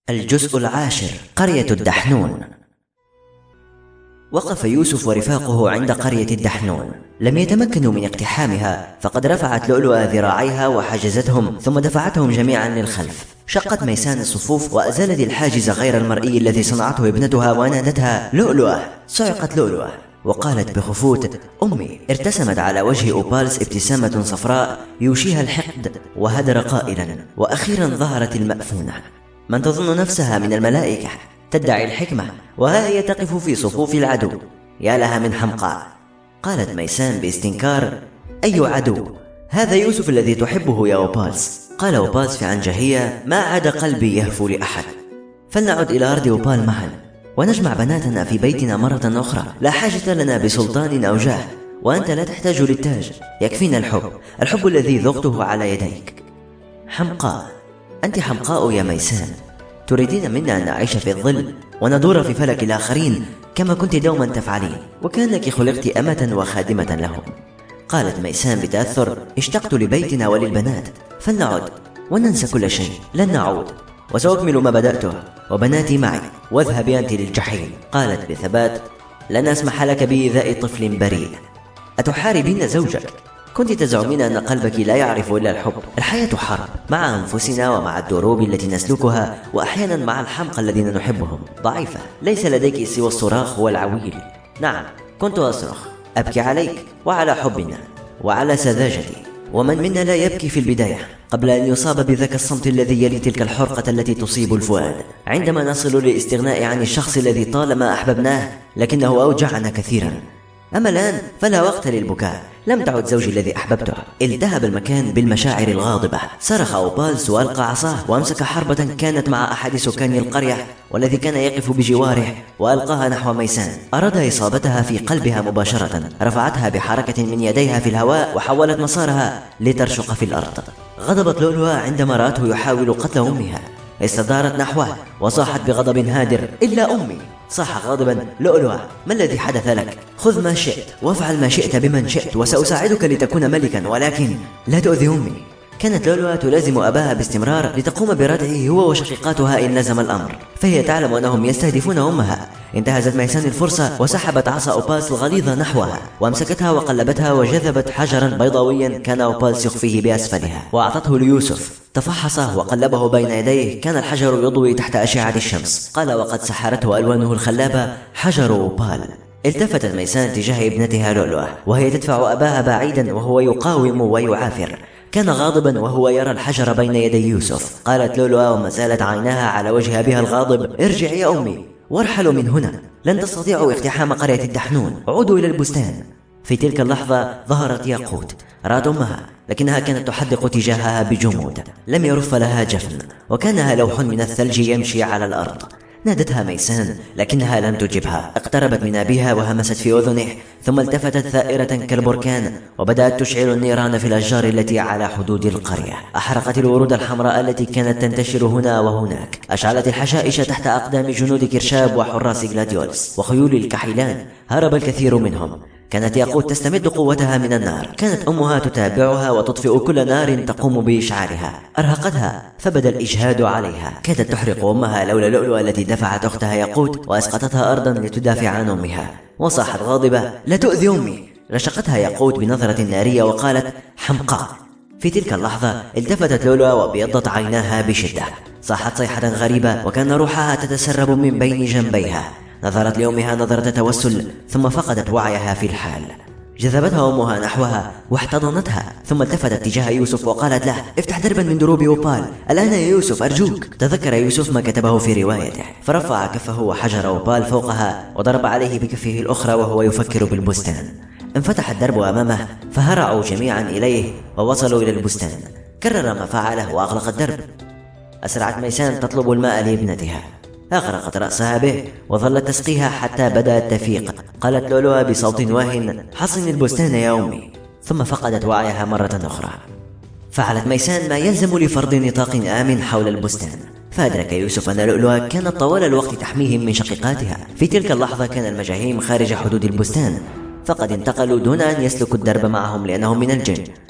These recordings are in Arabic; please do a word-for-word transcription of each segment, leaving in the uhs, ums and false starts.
الجزء العاشر. قرية الدحنون. وقف يوسف ورفاقه عند قرية الدحنون. لم يتمكنوا من اقتحامها، فقد رفعت لؤلؤة ذراعيها وحجزتهم، ثم دفعتهم جميعا للخلف. شقت ميسان الصفوف وأزالت الحاجز غير المرئي الذي صنعته ابنتها، ونادتها: لؤلؤة. صعقت لؤلؤة وقالت بخفوت: أمي. ارتسمت على وجه أوبالس ابتسامة صفراء يوشيها الحقد، وهدر قائلا: وأخيرا ظهرت المأفونة. من تظن نفسها من الملائكة، تدعي الحكمة، وها هي تقف في صفوف العدو. يا لها من حمقاء. قالت ميسان باستنكار: أي عدو؟ هذا يوسف الذي تحبه يا أوبالس. قال أوبالس في عنجهية: ما عاد قلبي يهفو لأحد. فلنعد إلى أرض أوبال معا، ونجمع بناتنا في بيتنا مرة أخرى. لا حاجة لنا بسلطان أو جاه، وأنت لا تحتاج للتاج، يكفينا الحب، الحب الذي ذقته على يديك. حمقاء. أنت حمقاء يا ميسان. تريدين منا أن نعيش في الظل وندور في فلك الآخرين كما كنت دوما تفعلين، وكأنك خلقت أمة وخادمة لهم. قالت ميسان بتأثر: اشتقت لبيتنا وللبنات، فلنعد وننسى كل شيء. لن نعود، وسأكمل ما بدأته، وبناتي معي، واذهبي أنت للجحيم. قالت بثبات: لن أسمح لك بإيذاء طفل بريء. أتحاربين زوجك؟ كنت تزعمين أن قلبك لا يعرف إلا الحب. الحياة حرب مع أنفسنا ومع الدروب التي نسلكها، وأحيانا مع الحمقى الذين نحبهم. ضعيفة، ليس لديك سوى الصراخ والعويل. نعم، كنت أصرخ، أبكي عليك وعلى حبنا وعلى سذاجتي. ومن منا لا يبكي في البداية قبل أن يصاب بذاك الصمت الذي يلي تلك الحرقة التي تصيب الفؤاد عندما نصل للاستغناء عن الشخص الذي طالما أحببناه لكنه أوجعنا كثيرا. أما الآن فلا وقت للبكاء. لم تعد زوجي الذي أحببته. التهب المكان بالمشاعر الغاضبة. صرخ أوبالس وألقى عصاه وأمسك حربة كانت مع أحد سكان القرية والذي كان يقف بجواره، وألقاها نحو ميسان. أراد إصابتها في قلبها مباشرة. رفعتها بحركة من يديها في الهواء وحولت مسارها لترشق في الأرض. غضبت لؤلؤة عندما رأته يحاول قتل أمها. استدارت نحوه وصاحت بغضب هادر: إلا أمي. صاح غاضبا: لؤلؤة، ما الذي حدث لك؟ خذ ما شئت وافعل ما شئت بمن شئت، وسأساعدك لتكون ملكا، ولكن لا تؤذي أمي. كانت لؤلؤة تلازم أباها باستمرار لتقوم بردعه هو وشقيقاتها إن لزم الأمر، فهي تعلم أنهم يستهدفون أمها. انتهزت ميسان الفرصة وسحبت عصا أوبالس الغليظة نحوها، وامسكتها وقلبتها وجذبت حجرا بيضاويا كان أوبالس يخفيه بأسفلها، وأعطته ليوسف. تفحصه وقلبه بين يديه. كان الحجر يضوي تحت أشعة الشمس. قال وقد سحرته ألوانه الخلابة: حجر أوبال. التفتت ميسان تجاه ابنتها لؤلؤة وهي تدفع أباها بعيدا وهو يقاوم ويعافر. كان غاضبا وهو يرى الحجر بين يدي يوسف. قالت لؤلؤة وما زالت عيناها على وجه أبيها الغاضب: ارجعي يا أمي وارحلوا من هنا، لن تستطيعوا اقتحام قرية الدحنون، عودوا إلى البستان. في تلك اللحظة ظهرت ياقوت. رأت أمها لكنها كانت تحدق تجاهها بجمود، لم يرف لها جفن، وكانها لوح من الثلج يمشي على الأرض. نادتها ميسان لكنها لم تجبها. اقتربت من أبيها وهمست في أذنه، ثم التفتت ثائرة كالبركان وبدأت تشعل النيران في الأشجار التي على حدود القرية. أحرقت الورود الحمراء التي كانت تنتشر هنا وهناك. أشعلت الحشائش تحت أقدام جنود كرشاب وحراس جلاديولس وخيول الكحيلان. هرب الكثير منهم. كانت ياقوت تستمد قوتها من النار. كانت أمها تتابعها وتطفئ كل نار تقوم بإشعالها. أرهقتها فبدا الإجهاد عليها. كادت تحرق أمها لولا لؤلؤة التي دفعت أختها ياقوت وأسقطتها أرضا لتدافع عن أمها. وصاحت غاضبة: لا تؤذي أمي. رشقتها ياقوت بنظرة نارية وقالت: حمقاء. في تلك اللحظة التفتت لؤلؤة وابيضت عيناها بشدة. صاحت صيحة غريبة وكان روحها تتسرب من بين جنبيها. نظرت لأمها نظرة توسل ثم فقدت وعيها في الحال. جذبتها أمها نحوها واحتضنتها، ثم التفتت تجاه يوسف وقالت له: افتح دربا من دروب أوبال الآن يا يوسف أرجوك. تذكر يوسف ما كتبه في روايته، فرفع كفه وحجر أوبال فوقها وضرب عليه بكفه الأخرى وهو يفكر بالبستان. انفتح الدرب أمامه فهرعوا جميعا إليه ووصلوا إلى البستان. كرر ما فعله وأغلق الدرب. أسرعت ميسان تطلب الماء لابنتها. أغرقت رأسها به وظلت تسقيها حتى بدأت تفيق. قالت لؤلؤة بصوت واهن: حصن البستان يا أمي. ثم فقدت وعيها مرة أخرى. فعلت ميسان ما يلزم لفرض نطاق آمن حول البستان. فأدرك يوسف أن لؤلؤة كانت طوال الوقت تحميهم من شقيقاتها. في تلك اللحظة كان المجاهيم خارج حدود البستان، فقد انتقلوا دون أن يسلكوا الدرب معهم لأنهم من الجن.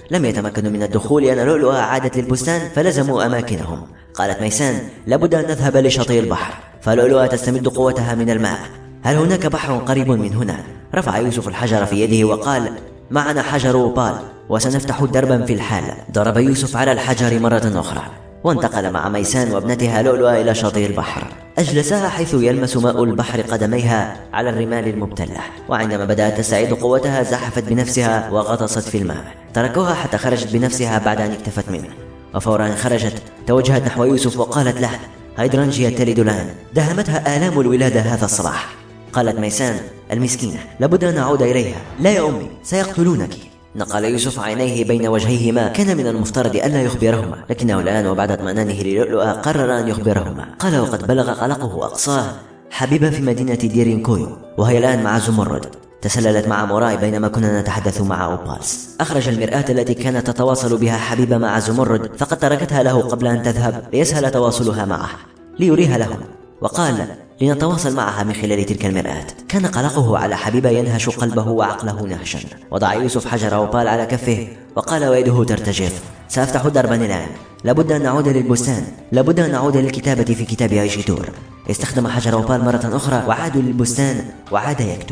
لم يتمكنوا من الدخول لأن لؤلؤة عادت للبستان فلزموا أماكنهم. قالت ميسان: لابد أن نذهب لشاطئ البحر، فلؤلؤة تستمد قوتها من الماء. هل هناك بحر قريب من هنا؟ رفع يوسف الحجر في يده وقال: معنا حجر أوبال وسنفتح دربا في الحال. ضرب يوسف على الحجر مرة أخرى، وانتقل مع ميسان وابنتها لؤلؤة إلى شاطئ البحر. أجلساها حيث يلمس ماء البحر قدميها على الرمال المبتلة، وعندما بدأت تستعيد قوتها زحفت بنفسها وغطست في الماء. تركوها حتى خرجت بنفسها بعد أن اكتفت منه، وفورا خرجت توجهت نحو يوسف وقالت له: هيدرانجيا تلد الآن، داهمتها آلام الولادة هذا الصباح. قالت ميسان: المسكينة، لابد أن نعود إليها. لا يا أمي، سيقتلونك. نقل يوسف عينيه بين وجهيهما، كان من المفترض ألا يخبرهما، لكنه الآن وبعد اطمئنانه للؤلؤة قرر أن يخبرهما. قال وقد بلغ قلقه أقصاه: حبيبة في مدينة ديرينكويو، وهي الآن مع زمرد. تسللت مع موراي بينما كنا نتحدث مع أوبالس. أخرج المرآة التي كانت تتواصل بها حبيبة مع زمرد، فقد تركتها له قبل أن تذهب ليسهل تواصلها معه ليريها لهم، وقال: لنتواصل معها من خلال تلك المرآة. كان قلقه على حبيبة ينهش قلبه وعقله نهشا. وضع يوسف حجر أوبال على كفه وقال ويده ترتجف: سأفتح دربا الآن، لابد أن نعود للبستان، لابد أن نعود للكتابة في كتاب أيجيتور. استخدم حجر أوبال مرة أخرى وعادوا للبستان وعاد يكتب.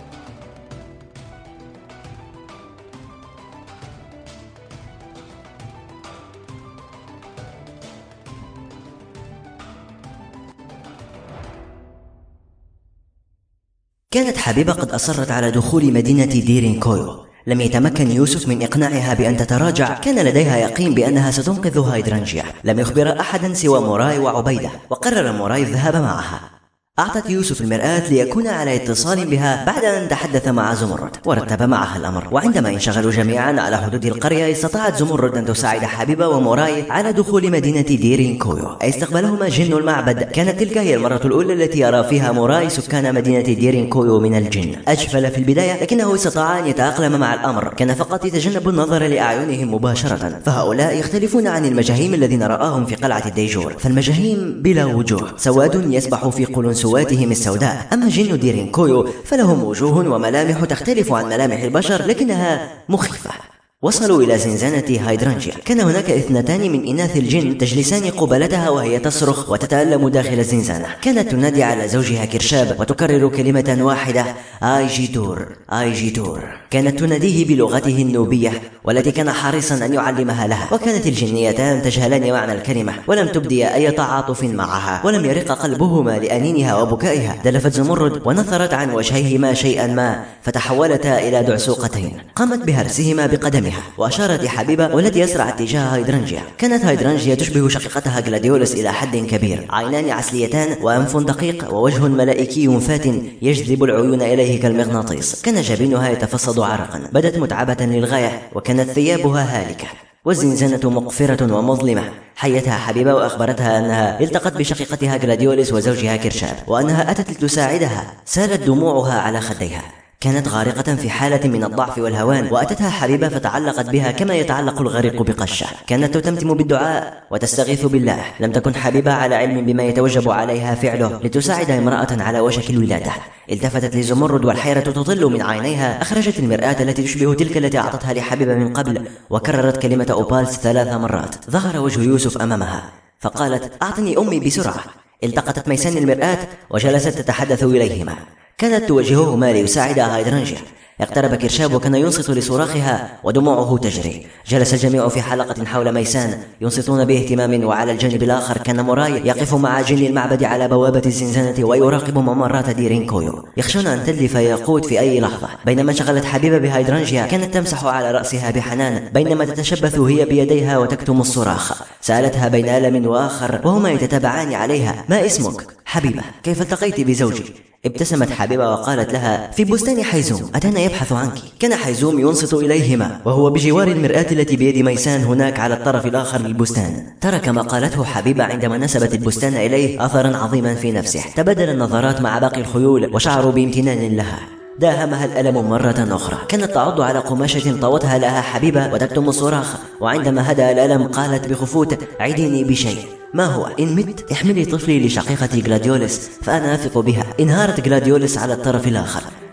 كانت حبيبة قد أصرت على دخول مدينة ديرينكويو. لم يتمكن يوسف من إقناعها بأن تتراجع، كان لديها يقين بأنها ستنقذ هيدرانجيا. لم يخبر أحدا سوى موراي وعبيدة، وقرر موراي الذهاب معها. أعطت يوسف المرآة ليكون على اتصال بها بعد أن تحدث مع زمرد ورتب معها الأمر. وعندما انشغلوا جميعا على حدود القرية، استطاعت زمرد أن تساعد حبيبة وموراي على دخول مدينة ديرينكويو. استقبلهما جن المعبد. كانت تلك هي المرة الأولى التي يرى فيها موراي سكان مدينة ديرينكويو من الجن. أجفل في البداية، لكنه استطاع أن يتأقلم مع الأمر. كان فقط يتجنب النظر لأعينهم مباشرة، فهؤلاء يختلفون عن المجاهيم الذين رآهم في قلعة الديجور. فالمجاهيم بلا وجوه، سواد يسبح في قلنسواتهم السوداء. أما جن ديرينكويو فلهم وجوه وملامح تختلف عن ملامح البشر، لكنها مخيفة. وصلوا إلى زنزانة هيدرانجيا. كان هناك اثنتان من إناث الجن تجلسان قبالتها وهي تصرخ وتتألم داخل الزنزانة. كانت تنادي على زوجها كرشاب وتكرر كلمة واحدة: أيجيتور أيجيتور. كانت تناديه بلغته النوبية والتي كان حريصا أن يعلمها لها. وكانت الجنيتان تجهلان معنى الكلمة ولم تبدي أي تعاطف معها، ولم يرق قلبهما لأنينها وبكائها. دلفت زمرد ونثرت عن وجهيهما شيئا ما، فتحولتا إلى دعسوقتين. قامت بهرسهما بقدمها وأشارت لحبيبة والتي يسرع اتجاه هيدرانجيا. كانت هيدرانجيا تشبه شقيقتها غلاديولوس إلى حد كبير، عينان عسليتان وأنف دقيق ووجه ملائكي فات يجذب العيون إليه كالمغناطيس. كان جبينها يتفصد عرقا، بدت متعبة للغاية، وكانت ثيابها هالكة، والزنزانة مقفرة ومظلمة. حيتها حبيبة وأخبرتها أنها التقت بشقيقتها غلاديولوس وزوجها كرشاب، وأنها أتت لتساعدها. سالت دموعها على خديها. كانت غارقة في حالة من الضعف والهوان، وأتتها حبيبة فتعلقت بها كما يتعلق الغريق بقشة. كانت تتمتم بالدعاء وتستغيث بالله. لم تكن حبيبة على علم بما يتوجب عليها فعله لتساعد امرأة على وشك الولادة. التفتت لزمرد والحيرة تطل من عينيها. أخرجت المرآة التي تشبه تلك التي أعطتها لحبيبة من قبل، وكررت كلمة أوبالس ثلاث مرات. ظهر وجه يوسف أمامها فقالت: أعطني أمي بسرعة. التقطت ميسان المرآة وجلست تتحدث إليهما. كانت توجههما ليساعد هيدرانجيا. اقترب كرشاب وكان ينصت لصراخها ودموعه تجري. جلس الجميع في حلقة حول ميسان ينصتون باهتمام، وعلى الجانب الآخر كان موراي يقف مع جن المعبد على بوابة الزنزانة ويراقب ممرات ديرينكويو، يخشون أن تدلف ياقوت في أي لحظة. بينما انشغلت حبيبة بهيدرانجيا كانت تمسح على رأسها بحنان بينما تتشبث هي بيديها وتكتم الصراخ. سألتها بين ألم وآخر وهما يتتابعان عليها: ما اسمك؟ حبيبة. كيف التقيت بزوجي؟ ابتسمت حبيبة وقالت لها: في بستان حيزوم، أتانا يبحث عنك. كان حيزوم ينصت إليهما وهو بجوار المرآة التي بيد ميسان هناك على الطرف الآخر للبستان. ترك ما قالته حبيبة عندما نسبت البستان إليه أثرا عظيما في نفسه. تبادل النظرات مع باقي الخيول وشعروا بامتنان لها. داهمها الألم مرة أخرى. كانت تعض على قماشة طوتها لها حبيبة وتكتم الصراخ، وعندما هدأ الألم قالت بخفوت: عيديني بشيء. ما هو؟ إن مت احملي طفلي لشقيقتي غلاديولوس فأنا أثق بها. انهارت غلاديولوس على الطرف الآخر.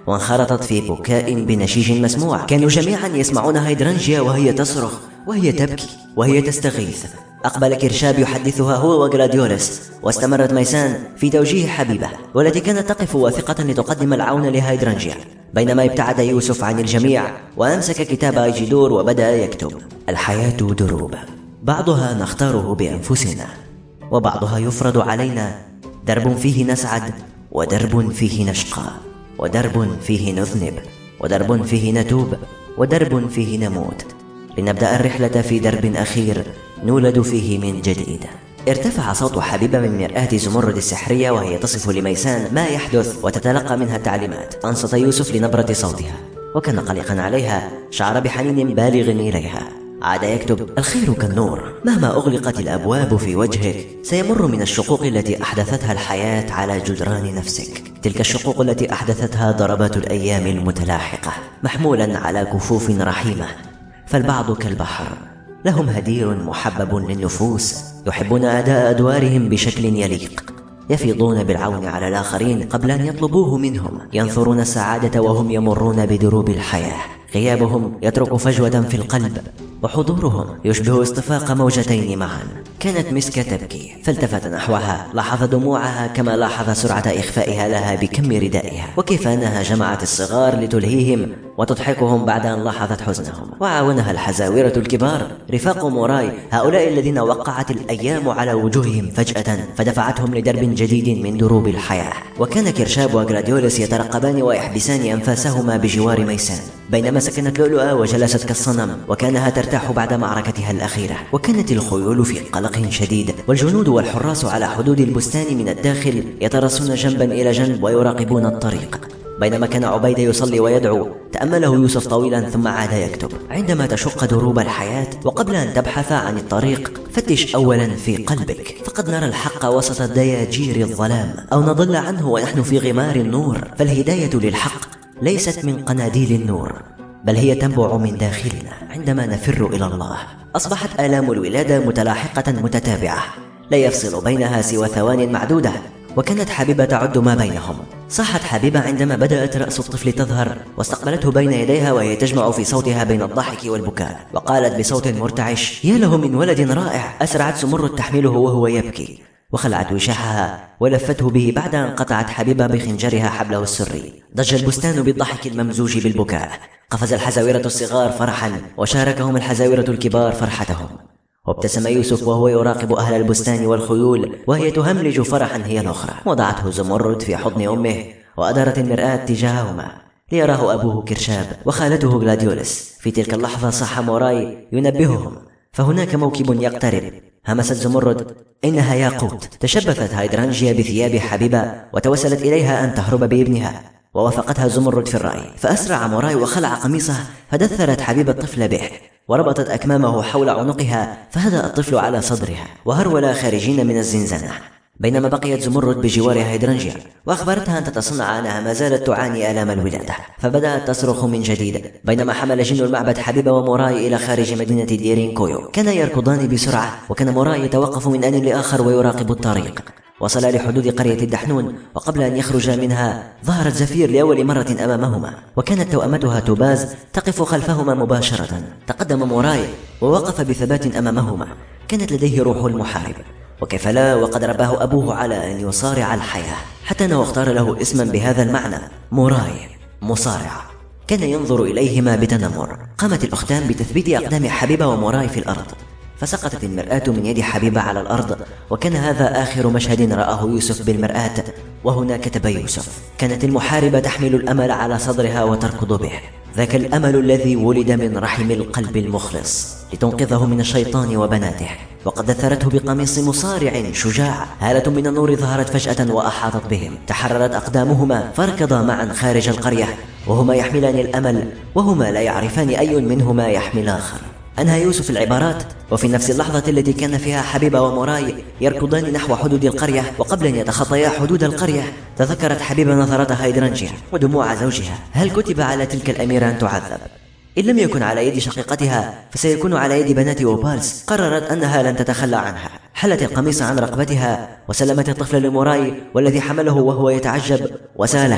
وانخرطت في بكاء بنشيج مسموع. كانوا جميعا يسمعون هيدرانجيا وهي تصرخ وهي تبكي وهي تستغيث. أقبل كرشاب يحدثها هو وغلاديولوس، واستمرت ميسان في توجيه حبيبة والتي كانت تقف واثقة لتقدم العون لهيدرانجيا، بينما ابتعد يوسف عن الجميع وأمسك كتاب أيجيدور وبدأ يكتب: الحياة دروب، بعضها نختاره بأنفسنا وبعضها يفرض علينا، درب فيه نسعد ودرب فيه نشقى، ودرب فيه نذنب، ودرب فيه نتوب، ودرب فيه نموت، لنبدأ الرحلة في درب أخير نولد فيه من جديد. ارتفع صوت حبيبة من مرآة زمرد السحرية وهي تصف لميسان ما يحدث وتتلقى منها التعليمات. أنصت يوسف لنبرة صوتها وكان قلقا عليها، شعر بحنين بالغ إليها. عاد يكتب: الخير كالنور، مهما أغلقت الأبواب في وجهك سيمر من الشقوق التي أحدثتها الحياة على جدران نفسك، تلك الشقوق التي أحدثتها ضربات الأيام المتلاحقة، محمولا على كفوف رحيمة. فالبعض كالبحر، لهم هدير محبب للنفوس، يحبون أداء أدوارهم بشكل يليق، يفيضون بالعون على الآخرين قبل أن يطلبوه منهم، ينثرون السعادة وهم يمرون بدروب الحياة، غيابهم يترك فجوة في القلب، وحضورهم يشبه اصطفاق موجتين معا. كانت مسكة تبكي، فالتفت نحوها، لاحظ دموعها كما لاحظ سرعة إخفائها لها بكم ردائها، وكيف أنها جمعت الصغار لتلهيهم وتضحكهم بعد أن لاحظت حزنهم. وعاونها الحزاورة الكبار رفاق موراي، هؤلاء الذين وقعت الأيام على وجوههم فجأة فدفعتهم لدرب جديد من دروب الحياة. وكان كرشاب وغلاديولوس يترقبان ويحبسان أنفاسهما بجوار ميسان، بينما سكنت لؤلؤة وجلست كالصنم، وكانها ترتاح بعد معركتها الأخيرة. وكانت الخيول في قلق شديد، والجنود والحراس على حدود البستان من الداخل يترصون جنبا إلى جنب ويراقبون الطريق. بينما كان عبيدة يصلي ويدعو، تأمله يوسف طويلا ثم عاد يكتب: عندما تشق دروب الحياة وقبل أن تبحث عن الطريق فتش أولا في قلبك، فقد نرى الحق وسط دياجير الظلام، أو نضل عنه ونحن في غمار النور. فالهداية للحق ليست من قناديل النور، بل هي تنبع من داخلنا عندما نفر إلى الله. أصبحت آلام الولادة متلاحقة متتابعة، لا يفصل بينها سوى ثوان معدودة، وكانت حبيبة تعد ما بينهم. صاحت حبيبة عندما بدأت رأس الطفل تظهر، واستقبلته بين يديها وهي تجمع في صوتها بين الضحك والبكاء، وقالت بصوت مرتعش: يا له من ولد رائع. أسرعت زمرد تحمله وهو يبكي، وخلعت وشاحها ولفته به بعد أن قطعت حبيبة بخنجرها حبله السري. ضج البستان بالضحك الممزوج بالبكاء، قفز الحزاورة الصغار فرحا، وشاركهم الحزاورة الكبار فرحتهم. وابتسم يوسف وهو يراقب أهل البستان والخيول وهي تهملج فرحا هي الأخرى. وضعته زمرد في حضن أمه وأدارت المرآة تجاههما ليراه أبوه كرشاب وخالته غلاديولوس. في تلك اللحظة صح موراي ينبههم، فهناك موكب يقترب. همست زمرد: إنها ياقوت. تشبثت هيدرانجيا بثياب حبيبة وتوسلت إليها أن تهرب بابنها، ووافقتها زمرد في الرأي. فأسرع موراي وخلع قميصه، فدثرت حبيبة الطفل به وربطت أكمامه حول عنقها، فهدأ الطفل على صدرها وهرول خارجين من الزنزانة. بينما بقيت زمرد بجوار هيدرانجيا وأخبرتها أن تتصنع أنها ما زالت تعاني آلام الولادة، فبدأت تصرخ من جديد. بينما حمل جن المعبد حبيبة وموراي إلى خارج مدينة ديرين كويو، كان يركضان بسرعة، وكان موراي يتوقف من آن لآخر ويراقب الطريق. وصلا لحدود قرية الدحنون، وقبل أن يخرج منها ظهرت زفير لأول مرة أمامهما، وكانت توأمتها توباز تقف خلفهما مباشرة. تقدم موراي ووقف بثبات أمامهما، كانت لديه روح المحارب، وكيف لا وقد رباه أبوه على أن يصارع الحياة، حتى أنه اختار له اسما بهذا المعنى: موراي، مصارع. كان ينظر إليهما بتنمر. قامت الأختان بتثبيت أقدام حبيبة وموراي في الأرض، فسقطت المرآة من يد حبيبة على الأرض، وكان هذا آخر مشهد رآه يوسف بالمرآة. وهنا كتب يوسف: كانت المحاربة تحمل الأمل على صدرها وتركض به، ذاك الأمل الذي ولد من رحم القلب المخلص لتنقذه من الشيطان وبناته. وقد دثرته بقميص مصارع شجاع. هالة من النور ظهرت فجأة وأحاطت بهم، تحررت أقدامهما فركضا معا خارج القرية، وهما يحملان الأمل، وهما لا يعرفان أي منهما يحمل آخر. أنهى يوسف العبارات، وفي نفس اللحظة التي كان فيها حبيبة وموراي يركضان نحو حدود القرية، وقبل أن يتخطيا حدود القرية تذكرت حبيبة نظرتها هيدرانجيا ودموع زوجها. هل كتب على تلك الأميرة أن تعذب؟ إن لم يكن على يد شقيقتها فسيكون على يد بنات أوبالس. قررت أنها لن تتخلى عنها، حلت القميص عن رقبتها وسلمت الطفل لموراي والذي حمله وهو يتعجب وسالها: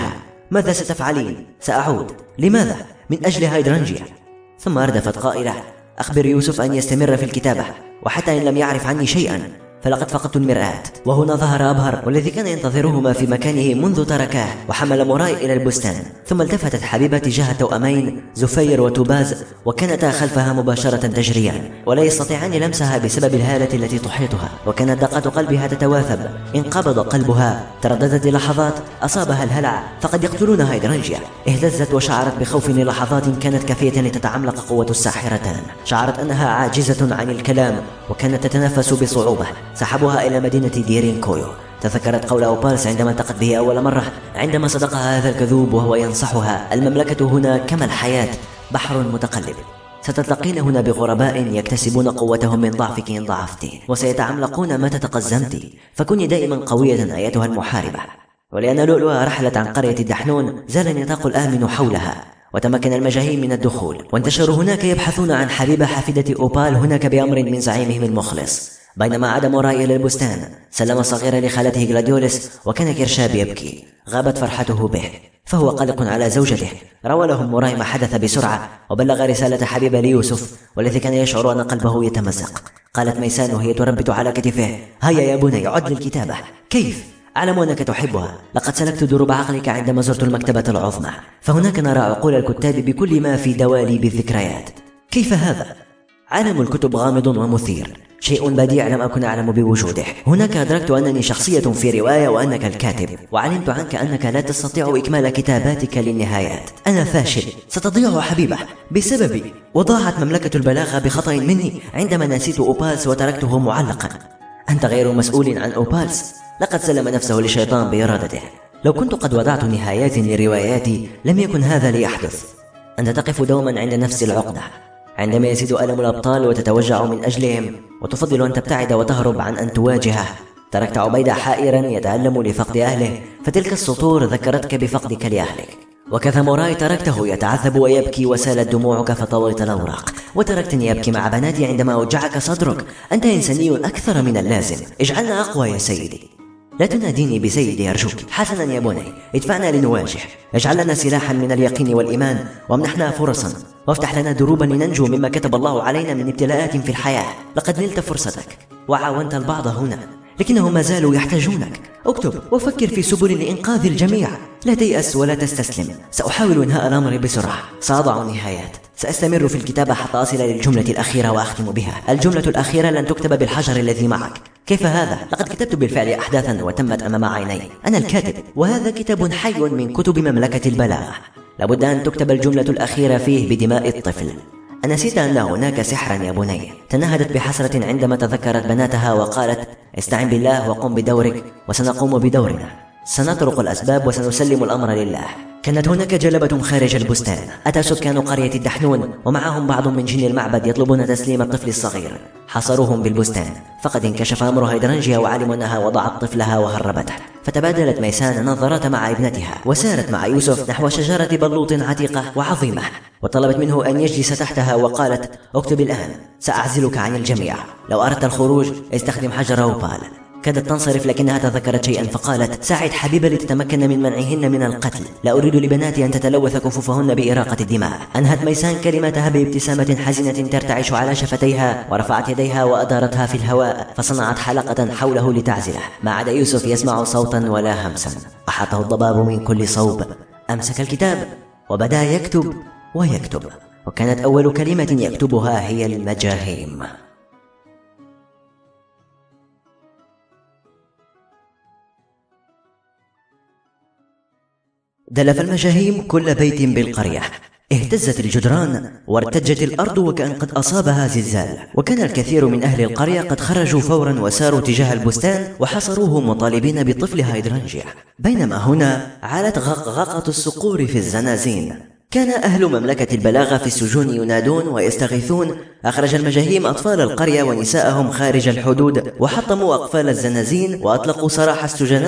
ماذا ستفعلين؟ سأعود. لماذا؟ من أجل هيدرانجيا. ثم أردفت قائلة: أخبر يوسف أن يستمر في الكتابة، وحتى إن لم يعرف عني شيئا فلقد فقدت المرآة. وهنا ظهر أبهر والذي كان ينتظرهما في مكانه منذ تركاه، وحمل موراي إلى البستان. ثم التفتت حبيبة تجاه التوأمين زفير وتوباز، وكانتا خلفها مباشرة تجريان ولا يستطيعان لمسها بسبب الهالة التي تحيطها، وكانت دقات قلبها تتواثب. انقبض قلبها، ترددت للحظات، أصابها الهلع، فقد يقتلون هيدرانجيا. اهتزت وشعرت بخوف للحظات كانت كافية لتتعمق قوة الساحرتان. شعرت أنها عاجزة عن الكلام وكانت تتنفس بصعوبة. سحبوها إلى مدينة ديرين كويو. تذكرت قول أوبالس عندما التقت به أول مرة، عندما صدقها هذا الكذوب وهو ينصحها: المملكة هنا كما الحياة، بحر متقلب، ستتلقين هنا بغرباء يكتسبون قوتهم من ضعفك إن ضعفت، وسيتعملقون متى تقزمت، فكوني دائما قوية أيتها المحاربة. ولأن لؤلؤة رحلت عن قرية الدحنون زال النطاق الآمن حولها، وتمكن المجاهيل من الدخول، وانتشروا هناك يبحثون عن حبيبة حفيدة أوبال هناك بأمر من زعيمهم المخلص. بينما عاد موراي إلى البستان، سلم صغيرا لخالته غلاديوليس، وكان كيرشاب يبكي. غابت فرحته به فهو قلق على زوجته. روى لهم موراي ما حدث بسرعة، وبلغ رسالة حبيبة ليوسف والذي كان يشعر أن قلبه يتمزق. قالت ميسان وهي تربت على كتفه: هيا يا بني، عد للكتابة. كيف؟ أعلم أنك تحبها، لقد سلكت دروب عقلك عندما زرت المكتبة العظمى، فهناك نرى عقول الكتاب بكل ما في دواليب الذكريات. كيف هذا؟ عالم الكتب غامض ومثير، شيء بديع لم أكن أعلم بوجوده. هناك أدركت أنني شخصية في رواية وأنك الكاتب، وعلمت عنك أنك لا تستطيع إكمال كتاباتك للنهايات. أنا فاشل، ستضيع حبيبة بسببي، وضاعت مملكة البلاغة بخطأ مني عندما نسيت أوبالس وتركته معلقا. أنت غير مسؤول عن أوبالس، لقد سلم نفسه للشيطان بإرادته. لو كنت قد وضعت نهايات لرواياتي لم يكن هذا ليحدث. أنت تقف دوما عند نفس العقدة، عندما يزيد ألم الأبطال وتتوجع من أجلهم، وتفضل أن تبتعد وتهرب عن أن تواجهه. تركت عبيدة حائرا يتألم لفقد أهله، فتلك السطور ذكرتك بفقدك لأهلك. وكذا موراي تركته يتعذب ويبكي وسالت دموعك فطويت الأوراق، وتركتني يبكي مع بناتي عندما أوجعك صدرك. أنت إنساني أكثر من اللازم، اجعلنا أقوى يا سيدي. لا تناديني بسيدي أرجوك. حسنا يا بني، ادفعنا لنواجه، اجعل لنا سلاحا من اليقين والإيمان، وامنحنا فرصا، وافتح لنا دروبا لننجو مما كتب الله علينا من ابتلاءات في الحياة. لقد نلت فرصتك وعاونت البعض هنا، لكنهم ما زالوا يحتاجونك. اكتب وفكر في سبل لإنقاذ الجميع، لا تيأس ولا تستسلم. سأحاول إنهاء الأمر بسرعة، سأضع نهايات، سأستمر في الكتابة حتى أصل للجملة الأخيرة وأختم بها. الجملة الأخيرة لن تكتب بالحجر الذي معك. كيف هذا؟ لقد كتبت بالفعل أحداثا وتمت أمام عيني. أنا الكاتب، وهذا كتاب حي من كتب مملكة البلاغة. لابد أن تكتب الجملة الأخيرة فيه بدماء الطفل. أنسيت أن هناك سحرا يا بني؟ تنهدت بحسرة عندما تذكرت بناتها وقالت: استعن بالله وقم بدورك وسنقوم بدورنا، سنطرق الأسباب وسنسلم الأمر لله. كانت هناك جلبة خارج البستان. أتى سكان قرية الدحنون ومعهم بعض من جن المعبد يطلبون تسليم الطفل الصغير. حصروهم بالبستان، فقد انكشف أمر هيدرانجيا وعلموا أنها وضعت طفلها وهربته. فتبادلت ميسان نظرات مع ابنتها، وسارت مع يوسف نحو شجرة بلوط عتيقة وعظيمة، وطلبت منه أن يجلس تحتها وقالت: اكتب الآن، سأعزلك عن الجميع. لو أردت الخروج استخدم حجر أوبال. كادت تنصرف لكنها تذكرت شيئا فقالت: ساعد حبيبة لتتمكن من منعهن من القتل، لا أريد لبناتي أن تتلوث كفوفهن بإراقة الدماء. أنهت ميسان كلماتها بابتسامة حزينة ترتعش على شفتيها، ورفعت يديها وأدارتها في الهواء، فصنعت حلقة حوله لتعزله. ما عدا يوسف يسمع صوتا ولا همسا. أحاطه الضباب من كل صوب. أمسك الكتاب وبدأ يكتب ويكتب، وكانت أول كلمة يكتبها هي المجاهيم. دلف المجاهيم كل بيت بالقرية، اهتزت الجدران وارتجت الأرض وكأن قد أصابها زلزال. وكان الكثير من أهل القرية قد خرجوا فورا وساروا تجاه البستان وحصروه مطالبين بطفل هيدرانجيا. بينما هنا عالت غقغقة الصقور في الزنازين. كان أهل مملكة البلاغة في السجون ينادون ويستغيثون. أخرج المجاهيم أطفال القرية ونساءهم خارج الحدود، وحطموا أقفال الزنازين وأطلقوا سراح السجناء،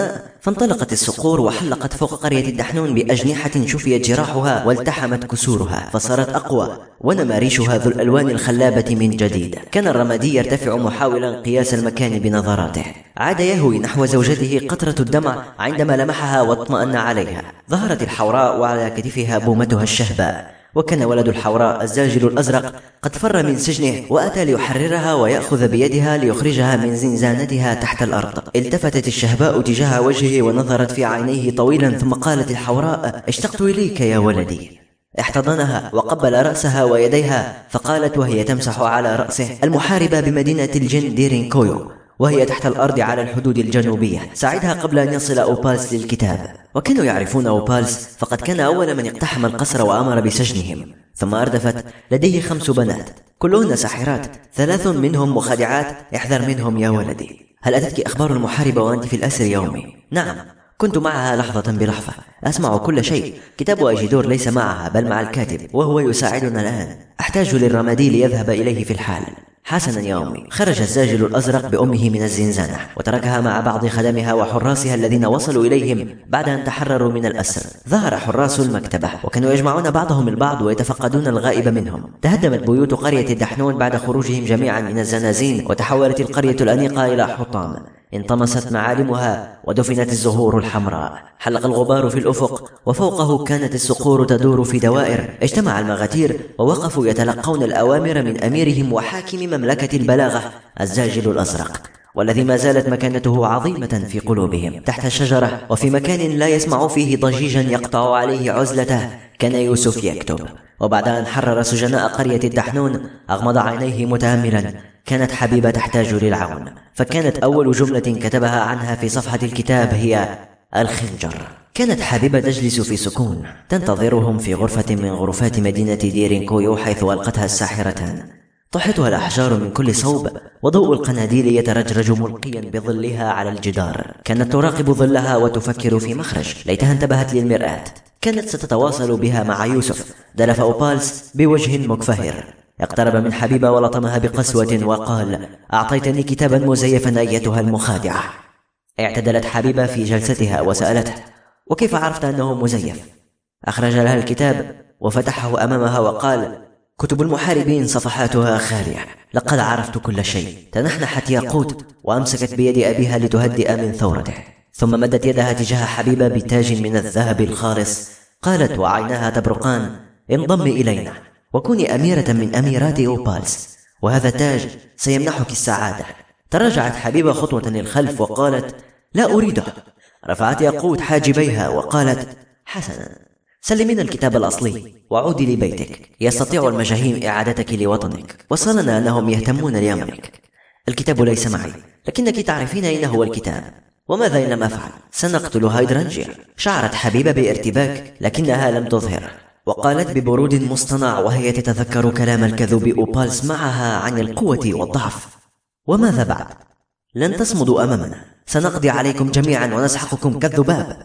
فانطلقت الصقور وحلقت فوق قرية الدحنون بأجنحة شفيت جراحها والتحمت كسورها فصارت أقوى، ونمى ريشها ذو الألوان الخلابة من جديد. كان الرمادي يرتفع محاولا قياس المكان بنظراته. عاد يهوي نحو زوجته قطرة الدمع عندما لمحها واطمأن عليها. ظهرت الحوراء وعلى كتفها بومتها الشهباء، وكان ولد الحوراء الزاجل الأزرق قد فر من سجنه وأتى ليحررها ويأخذ بيدها ليخرجها من زنزانتها تحت الأرض. التفتت الشهباء تجاه وجهه ونظرت في عينيه طويلا، ثم قالت الحوراء: اشتقت إليك يا ولدي. احتضنها وقبل رأسها ويديها، فقالت وهي تمسح على رأسه: المحاربة بمدينة الجن ديرينكويو، وهي تحت الأرض على الحدود الجنوبية. ساعدها قبل أن يصل أوبالس للكتاب. وكانوا يعرفون أوبالس، فقد كان أول من اقتحم القصر وأمر بسجنهم. ثم أردفت: لديه خمس بنات كلهن ساحرات، ثلاث منهم مخادعات، احذر منهم يا ولدي. هل أتتك أخبار المحاربة وأنت في الأسر يومي؟ نعم، كنت معها لحظة بلحظة، أسمع كل شيء. كتاب أجيدور ليس معها بل مع الكاتب، وهو يساعدنا الآن. أحتاج للرمادي ليذهب إليه في الحال. حسنا يا أمي. خرج الزاجل الأزرق بأمه من الزنزانة وتركها مع بعض خدمها وحراسها الذين وصلوا إليهم بعد أن تحرروا من الأسر. ظهر حراس المكتبة وكانوا يجمعون بعضهم البعض ويتفقدون الغائب منهم. تهدمت بيوت قرية الدحنون بعد خروجهم جميعا من الزنازين، وتحولت القرية الأنيقة إلى حطام. انطمست معالمها ودفنت الزهور الحمراء. حلق الغبار في الأفق، وفوقه كانت الصقور تدور في دوائر. اجتمع المغاتير ووقفوا يتلقون الأوامر من أميرهم وحاكم مملكة البلاغة الزاجل الأزرق، والذي ما زالت مكانته عظيمة في قلوبهم. تحت الشجرة وفي مكان لا يسمع فيه ضجيجا يقطع عليه عزلته، كان يوسف يكتب. وبعد أن حرر سجناء قرية الدحنون أغمض عينيه متأملا. كانت حبيبة تحتاج للعون، فكانت أول جملة كتبها عنها في صفحة الكتاب هي الخنجر. كانت حبيبة تجلس في سكون تنتظرهم في غرفة من غرفات مدينة ديرينكويو، حيث ألقتها الساحرتان. تحيطها الأحجار من كل صوب، وضوء القناديل يترجرج ملقيا بظلها على الجدار. كانت تراقب ظلها وتفكر في مخرج. ليتها انتبهت للمرآة، كانت ستتواصل بها مع يوسف. دلف أوبالس بوجه مكفهر، اقترب من حبيبة ولطمها بقسوة وقال: أعطيتني كتابا مزيفا أيتها المخادعة. اعتدلت حبيبة في جلستها وسألته: وكيف عرفت أنه مزيف؟ أخرج لها الكتاب وفتحه أمامها وقال: كتب المحاربين صفحاتها خالية، لقد عرفت كل شيء. تنحنحت ياقوت وأمسكت بيد أبيها لتهدئ من ثورته، ثم مدت يدها تجاه حبيبة بتاج من الذهب الخالص. قالت وعيناها تبرقان: انضمي إلينا وكوني أميرة من أميرات أوبالس، وهذا التاج سيمنحك السعادة. تراجعت حبيبة خطوة للخلف وقالت: لا أريده. رفعت ياقوت حاجبيها وقالت: حسنا، سلمين الكتاب الأصلي وعودي لبيتك. يستطيع المجاهيم إعادتك لوطنك. وصلنا أنهم يهتمون لأمرك. الكتاب ليس معي، لكنك تعرفين أين هو الكتاب. وماذا إن لم أفعل؟ سنقتل هايدرانجيا. شعرت حبيبة بارتباك لكنها لم تظهر، وقالت ببرود مصطنع وهي تتذكر كلام الكذوب أوبالس معها عن القوة والضعف: وماذا بعد؟ لن تصمدوا أمامنا، سنقضي عليكم جميعا ونسحقكم كالذباب.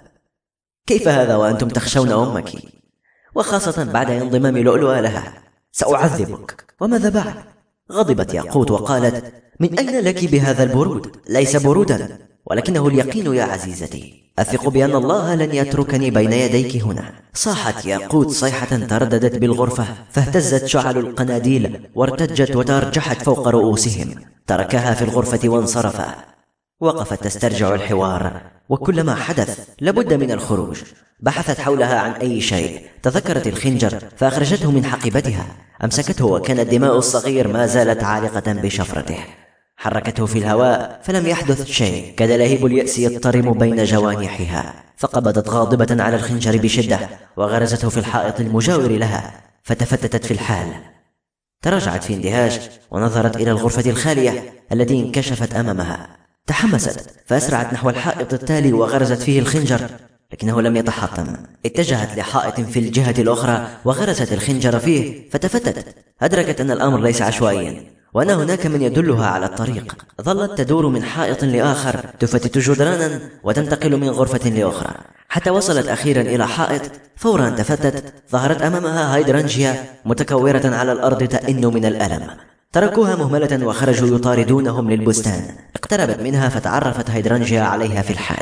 كيف هذا وأنتم تخشون أمك؟ وخاصة بعد انضمام لؤلؤة لها. سأعذبك. وماذا بعد؟ غضبت ياقوت وقالت: من أين لك بهذا البرود؟ ليس برودا، ولكنه اليقين يا عزيزتي. أثق بأن الله لن يتركني بين يديك هنا. صاحت ياقوت صيحة ترددت بالغرفة، فاهتزت شعل القناديل وارتجت وترجحت فوق رؤوسهم. تركها في الغرفة وانصرفا. وقفت تسترجع الحوار، وكلما حدث لابد من الخروج. بحثت حولها عن أي شيء، تذكرت الخنجر فأخرجته من حقيبتها. أمسكته وكانت دماء الصغير ما زالت عالقة بشفرته. حركته في الهواء فلم يحدث شيء. كاد لهيب اليأس يضطرم بين جوانحها، فقبضت غاضبة على الخنجر بشدة وغرزته في الحائط المجاور لها، فتفتتت في الحال. تراجعت في اندهاش ونظرت إلى الغرفة الخالية التي انكشفت أمامها. تحمست فأسرعت نحو الحائط التالي وغرزت فيه الخنجر، لكنه لم يتحطم. اتجهت لحائط في الجهة الأخرى وغرست الخنجر فيه، فتفتت. أدركت أن الأمر ليس عشوائيا، وأن هناك من يدلها على الطريق. ظلت تدور من حائط لآخر، تفتت جدرانا وتنتقل من غرفة لأخرى، حتى وصلت أخيرا إلى حائط. فورا تفتت ظهرت أمامها هايدرانجيا متكورة على الأرض تئن من الألم. تركوها مهملة وخرجوا يطاردونهم للبستان. اقتربت منها فتعرفت هايدرانجيا عليها في الحال.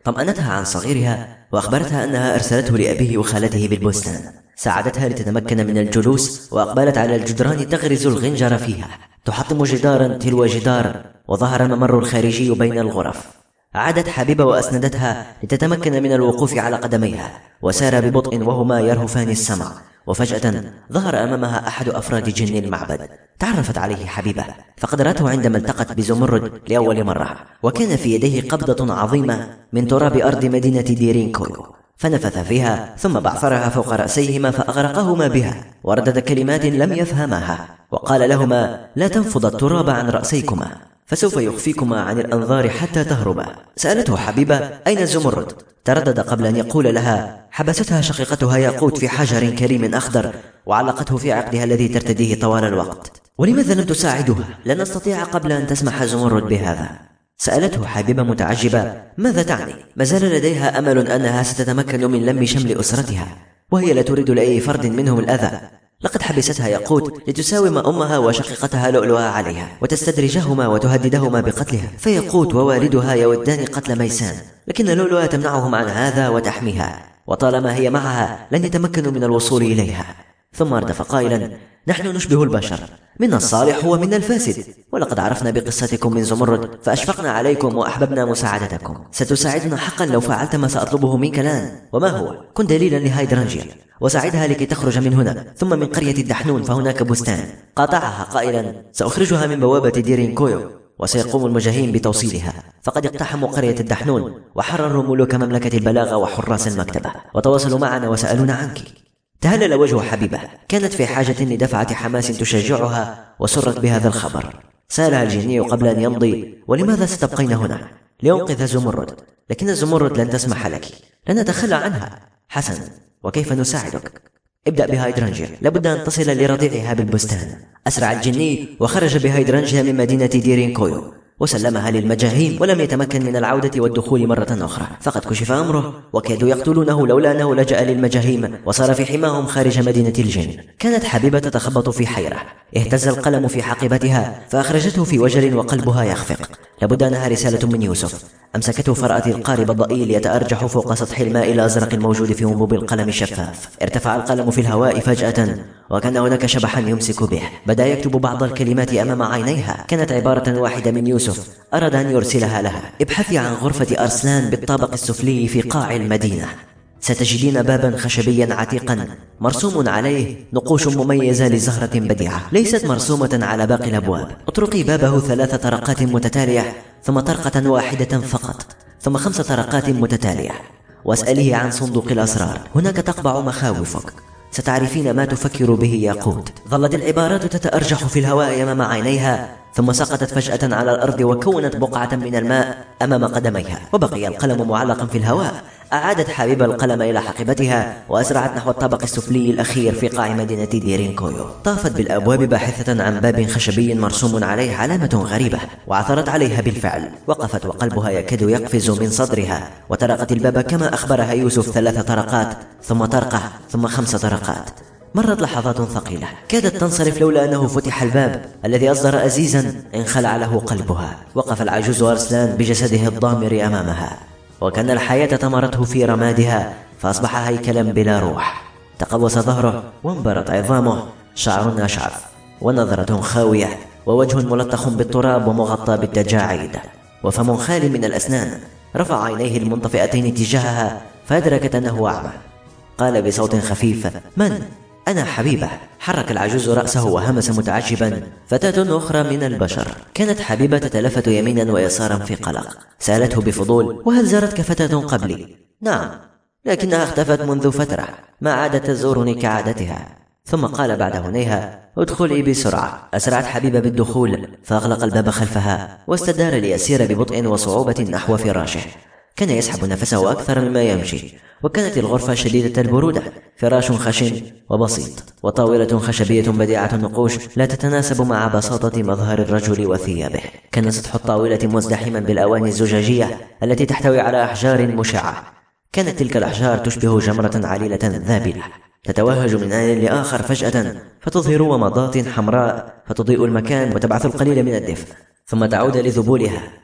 طمأنتها عن صغيرها وأخبرتها أنها أرسلته لأبيه وخالته بالبستان. ساعدتها لتتمكن من الجلوس وأقبلت على الجدران تغرز الغنجر فيها، تحطم جدارا تلو جدار، وظهر الممر الخارجي بين الغرف. عادت حبيبة وأسندتها لتتمكن من الوقوف على قدميها، وسار ببطء وهما يرهفان السمع. وفجأة ظهر أمامها أحد أفراد جن المعبد. تعرفت عليه حبيبة فقد رأته عندما التقت بزمرد لأول مرة، وكان في يديه قبضة عظيمة من تراب أرض مدينة ديرين كويو، فنفث فيها ثم بعثرها فوق رأسيهما فأغرقهما بها، وردد كلمات لم يفهماها، وقال لهما: لا تنفض التراب عن رأسيكما فسوف يخفيكما عن الأنظار حتى تهربا. سألته حبيبة: أين الزمرد؟ تردد قبل أن يقول لها: حبستها شقيقتها ياقوت في حجر كريم أخضر، وعلقته في عقدها الذي ترتديه طوال الوقت. ولماذا لم تساعدها؟ لن نستطيع قبل أن تسمح زمرد بهذا. سألته حبيبة متعجبة: ماذا تعني؟ ما زال لديها أمل أنها ستتمكن من لم شمل أسرتها، وهي لا تريد لأي فرد منهم الأذى. لقد حبستها ياقوت لتساوم أمها وشقيقتها لؤلؤها عليها، وتستدرجهما وتهددهما بقتلها، فياقوت ووالدها يودان قتل ميسان، لكن لؤلؤها تمنعهم عن هذا وتحميها، وطالما هي معها لن يتمكنوا من الوصول إليها. ثم اردف قائلا: نحن نشبه البشر، منا الصالح ومنا الفاسد، ولقد عرفنا بقصتكم من زمرد فأشفقنا عليكم وأحببنا مساعدتكم. ستساعدنا حقا لو فعلت ما سأطلبه منك الآن. وما هو؟ كن دليلا لهايدرانجيا وساعدها لكي تخرج من هنا، ثم من قرية الدحنون فهناك بستان. قاطعها قائلا: سأخرجها من بوابة ديرين كويو، وسيقوم المجاهين بتوصيلها، فقد اقتحموا قرية الدحنون وحرروا ملوك مملكة البلاغة وحراس المكتبة، وتواصلوا معنا وسألونا عنك. تهلل وجه حبيبة، كانت في حاجة لدفعة حماس تشجعها، وسرت بهذا الخبر. سألها الجني قبل أن يمضي: ولماذا ستبقين هنا؟ لأنقذ زمرد، لكن الزمرد لن تسمح لك، لن نتخلى عنها. حسن، وكيف نساعدك؟ ابدأ بهايدرانجيا، لابد أن تصل لرضيعها بالبستان. أسرع الجني وخرج بهايدرانجيا من مدينة ديرين كويو، وسلمها للمجاهين، ولم يتمكن من العودة والدخول مرة أخرى، فقد كشف أمره وكادوا يقتلونه لولا أنه لجأ للمجاهيم وصار في حماهم خارج مدينة الجن. كانت حبيبة تتخبط في حيرة، اهتز القلم في حقيبتها فأخرجته في وجل وقلبها يخفق. لابد أنها رسالة من يوسف. أمسكته فرأت القارب الضئيل يتأرجح فوق سطح الماء الأزرق الموجود في أنبوب القلم الشفاف. ارتفع القلم في الهواء فجأة، وكان هناك شبحا يمسك به. بدأ يكتب بعض الكلمات أمام عينيها، كانت عبارة واحدة من يوسف أراد أن يرسلها لها: ابحثي عن غرفة أرسلان بالطابق السفلي في قاع المدينة، ستجدين بابا خشبيا عتيقا مرسوم عليه نقوش مميزة لزهرة بديعة ليست مرسومة على باقي الأبواب. اطرقي بابه ثلاث طرقات متتالية، ثم طرقة واحدة فقط، ثم خمس طرقات متتالية، واسأليه عن صندوق الأسرار، هناك تقبع مخاوفك، ستعرفين ما تفكر به ياقوت. ظلت العبارات تتأرجح في الهواء أمام عينيها، ثم سقطت فجأة على الأرض وكونت بقعة من الماء أمام قدميها، وبقي القلم معلقا في الهواء. أعادت حبيبة القلم إلى حقيبتها وأسرعت نحو الطابق السفلي الأخير في قاع مدينة ديرين كويو. طافت بالأبواب باحثة عن باب خشبي مرسوم عليه علامة غريبة، وعثرت عليها بالفعل. وقفت وقلبها يكاد يقفز من صدرها، وطرقت الباب كما أخبرها يوسف، ثلاث طرقات، ثم طرقة، ثم خمس طرقات. مرت لحظات ثقيلة، كادت تنصرف لولا أنه فتح الباب الذي أصدر أزيزا انخلع له قلبها. وقف العجوز أرسلان بجسده الضامر أمامها، وكان الحياة تمرته في رمادها، فأصبح هيكلا بلا روح. تقوس ظهره وانبرت عظامه، شعر أشعث ونظرة خاوية، ووجه ملطخ بالتراب ومغطى بالتجاعيد، وفم خال من الأسنان. رفع عينيه المنطفئتين تجاهها فأدركت أنه أعمى. قال بصوت خفيف: من؟ أنا حبيبة. حرك العجوز رأسه وهمس متعجبا: فتاة أخرى من البشر. كانت حبيبة تتلفت يمينا ويسارا في قلق. سألته بفضول: وهل زارتك فتاة قبلي؟ نعم، لكنها اختفت منذ فترة، ما عادت تزورني كعادتها. ثم قال بعد هنيها: ادخلي بسرعة. أسرعت حبيبة بالدخول، فأغلق الباب خلفها واستدار ليسير ببطء وصعوبة نحو فراشه. كان يسحب نفسه أكثر مما يمشي، وكانت الغرفة شديدة البرودة. فراش خشن وبسيط، وطاولة خشبية بديعة النقوش لا تتناسب مع بساطة مظهر الرجل وثيابه. كان سطح الطاولة مزدحما بالأواني الزجاجية التي تحتوي على أحجار مشعة. كانت تلك الأحجار تشبه جمرة عليلة ذابلة تتوهج من آن لآخر فجأة، فتظهر ومضات حمراء فتضيء المكان وتبعث القليل من الدفء، ثم تعود لذبولها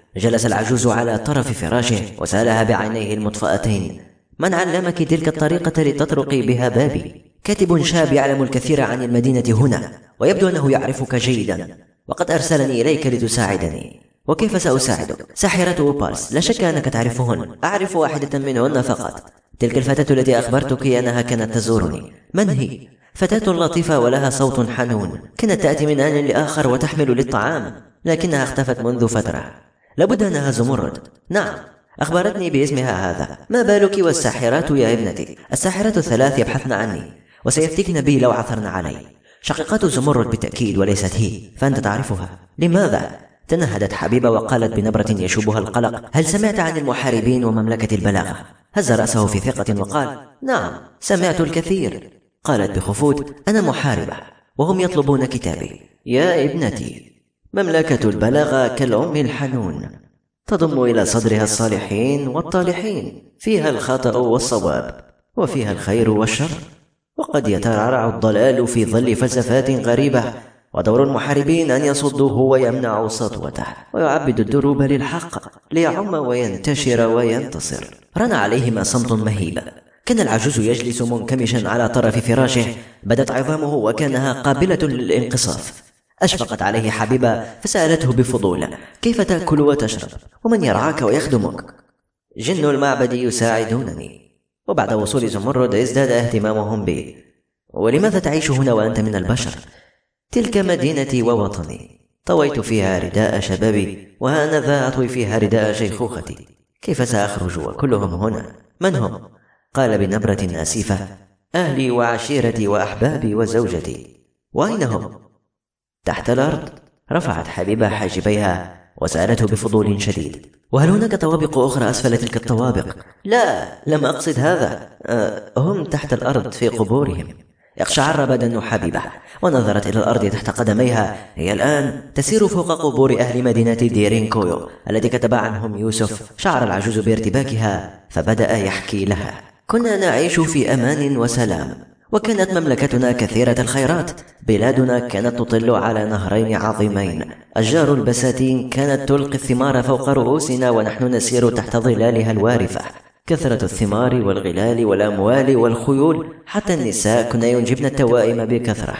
جلس العجوز على طرف فراشه وسألها بعينيه المطفأتين: من علمك تلك الطريقة لتطرقي بها بابي؟ كاتب شاب يعلم الكثير عن المدينة هنا، ويبدو أنه يعرفك جيدا، وقد أرسلني إليك لتساعدني. وكيف سأساعدك؟ ساحرة أوبالس، لا شك أنك تعرفهن. أعرف واحدة منهن فقط، تلك الفتاة التي أخبرتك أنها كانت تزورني. من هي؟ فتاة لطيفة ولها صوت حنون، كانت تأتي من آن لآخر وتحمل للطعام، لكنها اختفت منذ فترة. لابد أنها زمرد. نعم، أخبرتني باسمها هذا. ما بالك والساحرات يا ابنتي؟ الساحرات الثلاث يبحثن عني وسيفتكن بي لو عثرن علي. شقيقة زمرد بالتأكيد وليست هي، فأنت تعرفها. لماذا؟ تنهدت حبيبة وقالت بنبرة يشوبها القلق: هل سمعت عن المحاربين ومملكة البلاغة؟ هز رأسه في ثقة وقال: نعم، سمعت الكثير. قالت بخفوت: أنا محاربة وهم يطلبون كتابي. يا ابنتي، مملكة البلاغة كالأم الحنون، تضم إلى صدرها الصالحين والطالحين، فيها الخطأ والصواب، وفيها الخير والشر، وقد يترعرع الضلال في ظل فلسفات غريبة، ودور المحاربين أن يصدوه ويمنعوا سطوته، ويعبد الدروب للحق ليعم وينتشر وينتصر. رن عليهما صمت مهيب. كان العجوز يجلس منكمشا على طرف فراشه، بدت عظامه وكانها قابلة للانقصاف. أشفقت عليه حبيبة فسألته بفضول: كيف تأكل وتشرب؟ ومن يرعاك ويخدمك؟ جن المعبد يساعدونني. وبعد وصول زمرد ازداد اهتمامهم بي. ولماذا تعيش هنا وأنت من البشر؟ تلك مدينتي ووطني، طويت فيها رداء شبابي، وهانذا أطوي فيها رداء شيخوختي. كيف سأخرج وكلهم هنا؟ من هم؟ قال بنبرة آسفة: أهلي وعشيرتي وأحبابي وزوجتي. وأين هم؟ تحت الأرض. رفعت حبيبة حاجبيها وسألته بفضول شديد: وهل هناك طوابق أخرى أسفل تلك الطوابق؟ لا، لم أقصد هذا. أه هم تحت الأرض في قبورهم. اقشعر بدن حبيبة ونظرت إلى الأرض تحت قدميها. هي الآن تسير فوق قبور أهل مدينة ديرينكويو التي كتب عنهم يوسف. شعر العجوز بارتباكها فبدأ يحكي لها: كنا نعيش في أمان وسلام، وكانت مملكتنا كثيرة الخيرات. بلادنا كانت تطل على نهرين عظيمين، أشجار البساتين كانت تلقي الثمار فوق رؤوسنا ونحن نسير تحت ظلالها الوارفة. كثرة الثمار والغلال والأموال والخيول، حتى النساء كنا ينجبن التوائم بكثرة.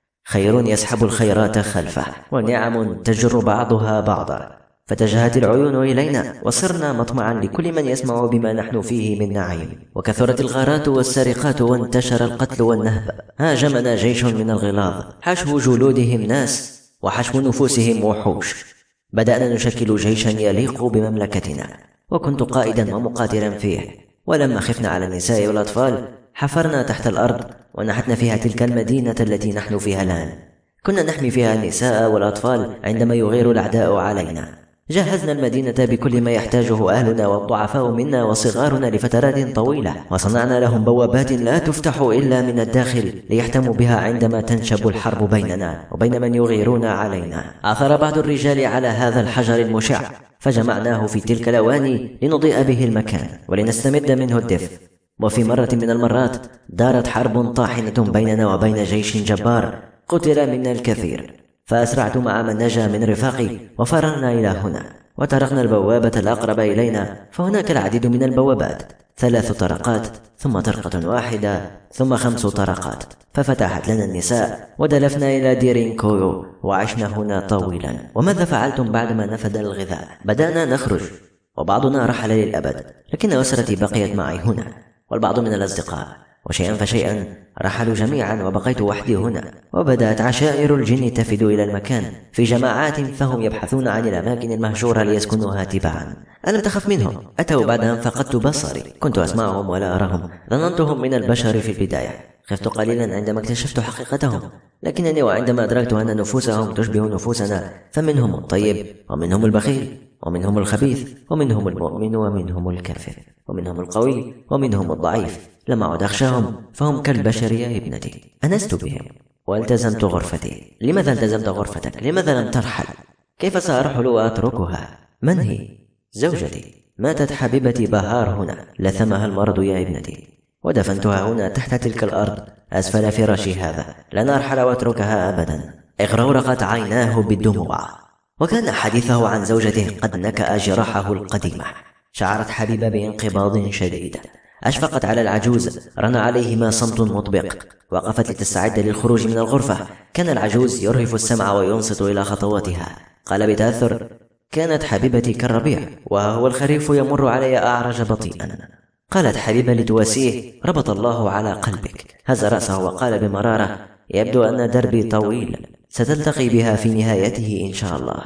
خير يسحب الخيرات خلفه، ونعم تجر بعضها بعضا، فتجهت العيون إلينا وصرنا مطمعا لكل من يسمع بما نحن فيه من نعيم. وكثرت الغارات والسرقات وانتشر القتل والنهب. هاجمنا جيش من الغلاظ، حشو جلودهم ناس وحشو نفوسهم وحوش. بدأنا نشكل جيشا يليق بمملكتنا، وكنت قائدا ومقاتلا فيه. ولما خفنا على النساء والأطفال حفرنا تحت الأرض ونحتنا فيها تلك المدينة التي نحن فيها الآن. كنا نحمي فيها النساء والأطفال عندما يغير الأعداء علينا. جهزنا المدينة بكل ما يحتاجه أهلنا والضعفاء منا وصغارنا لفترات طويلة، وصنعنا لهم بوابات لا تفتح إلا من الداخل ليحتموا بها عندما تنشب الحرب بيننا وبين من يغيرون علينا. عثر بعض الرجال على هذا الحجر المشع، فجمعناه في تلك الأواني لنضيء به المكان ولنستمد منه الدفء. وفي مرة من المرات دارت حرب طاحنة بيننا وبين جيش جبار، قتل منا الكثير، فأسرعت مع من نجا من رفاقي وفررنا إلى هنا، وطرقنا البوابة الأقرب إلينا. فهناك العديد من البوابات، ثلاث طرقات ثم طرقة واحدة ثم خمس طرقات، ففتحت لنا النساء ودلفنا إلى ديرينكويو وعشنا هنا طويلا. وماذا فعلتم بعدما نفد الغذاء؟ بدأنا نخرج، وبعضنا رحل للأبد، لكن أسرتي بقيت معي هنا والبعض من الأصدقاء، وشيئا فشيئا رحلوا جميعا وبقيت وحدي هنا. وبدأت عشائر الجن تفد إلى المكان في جماعات، فهم يبحثون عن الأماكن المهجورة ليسكنوها تبعا. ألم تخف منهم؟ أتوا بعد أن فقدت بصري، كنت أسمعهم ولا أراهم، ظننتهم من البشر في البداية. خفت قليلا عندما اكتشفت حقيقتهم، لكنني وعندما أدركت أن نفوسهم تشبه نفوسنا، فمنهم الطيب ومنهم البخيل ومنهم الخبيث ومنهم المؤمن ومنهم الكافر ومنهم القوي ومنهم الضعيف، لم أعد أخشاهم، فهم كالبشر يا ابنتي. أنست بهم والتزمت غرفتي. لماذا التزمت غرفتك؟ لماذا لم ترحل؟ كيف سأرحل وأتركها؟ من هي؟ زوجتي. ماتت حبيبتي بهار هنا، لثمها المرض يا ابنتي، ودفنتها هنا تحت تلك الأرض أسفل فراشي هذا. لن أرحل وأتركها أبدا. اغرورقت عيناه بالدموع. وكان حديثه عن زوجته قد نكأ جراحه القديمة. شعرت حبيبة بانقباض شديد، أشفقت على العجوز، رن عليهما صمت مطبق. وقفت لتستعد للخروج من الغرفة. كان العجوز يرهف السمع وينصت إلى خطواتها. قال بتأثر: كانت حبيبتي كالربيع، وهو الخريف يمر علي أعرج بطيئا. قالت حبيبة لتواسيه: ربط الله على قلبك. هز رأسه وقال بمرارة: يبدو أن دربي طويل، ستلتقي بها في نهايته إن شاء الله.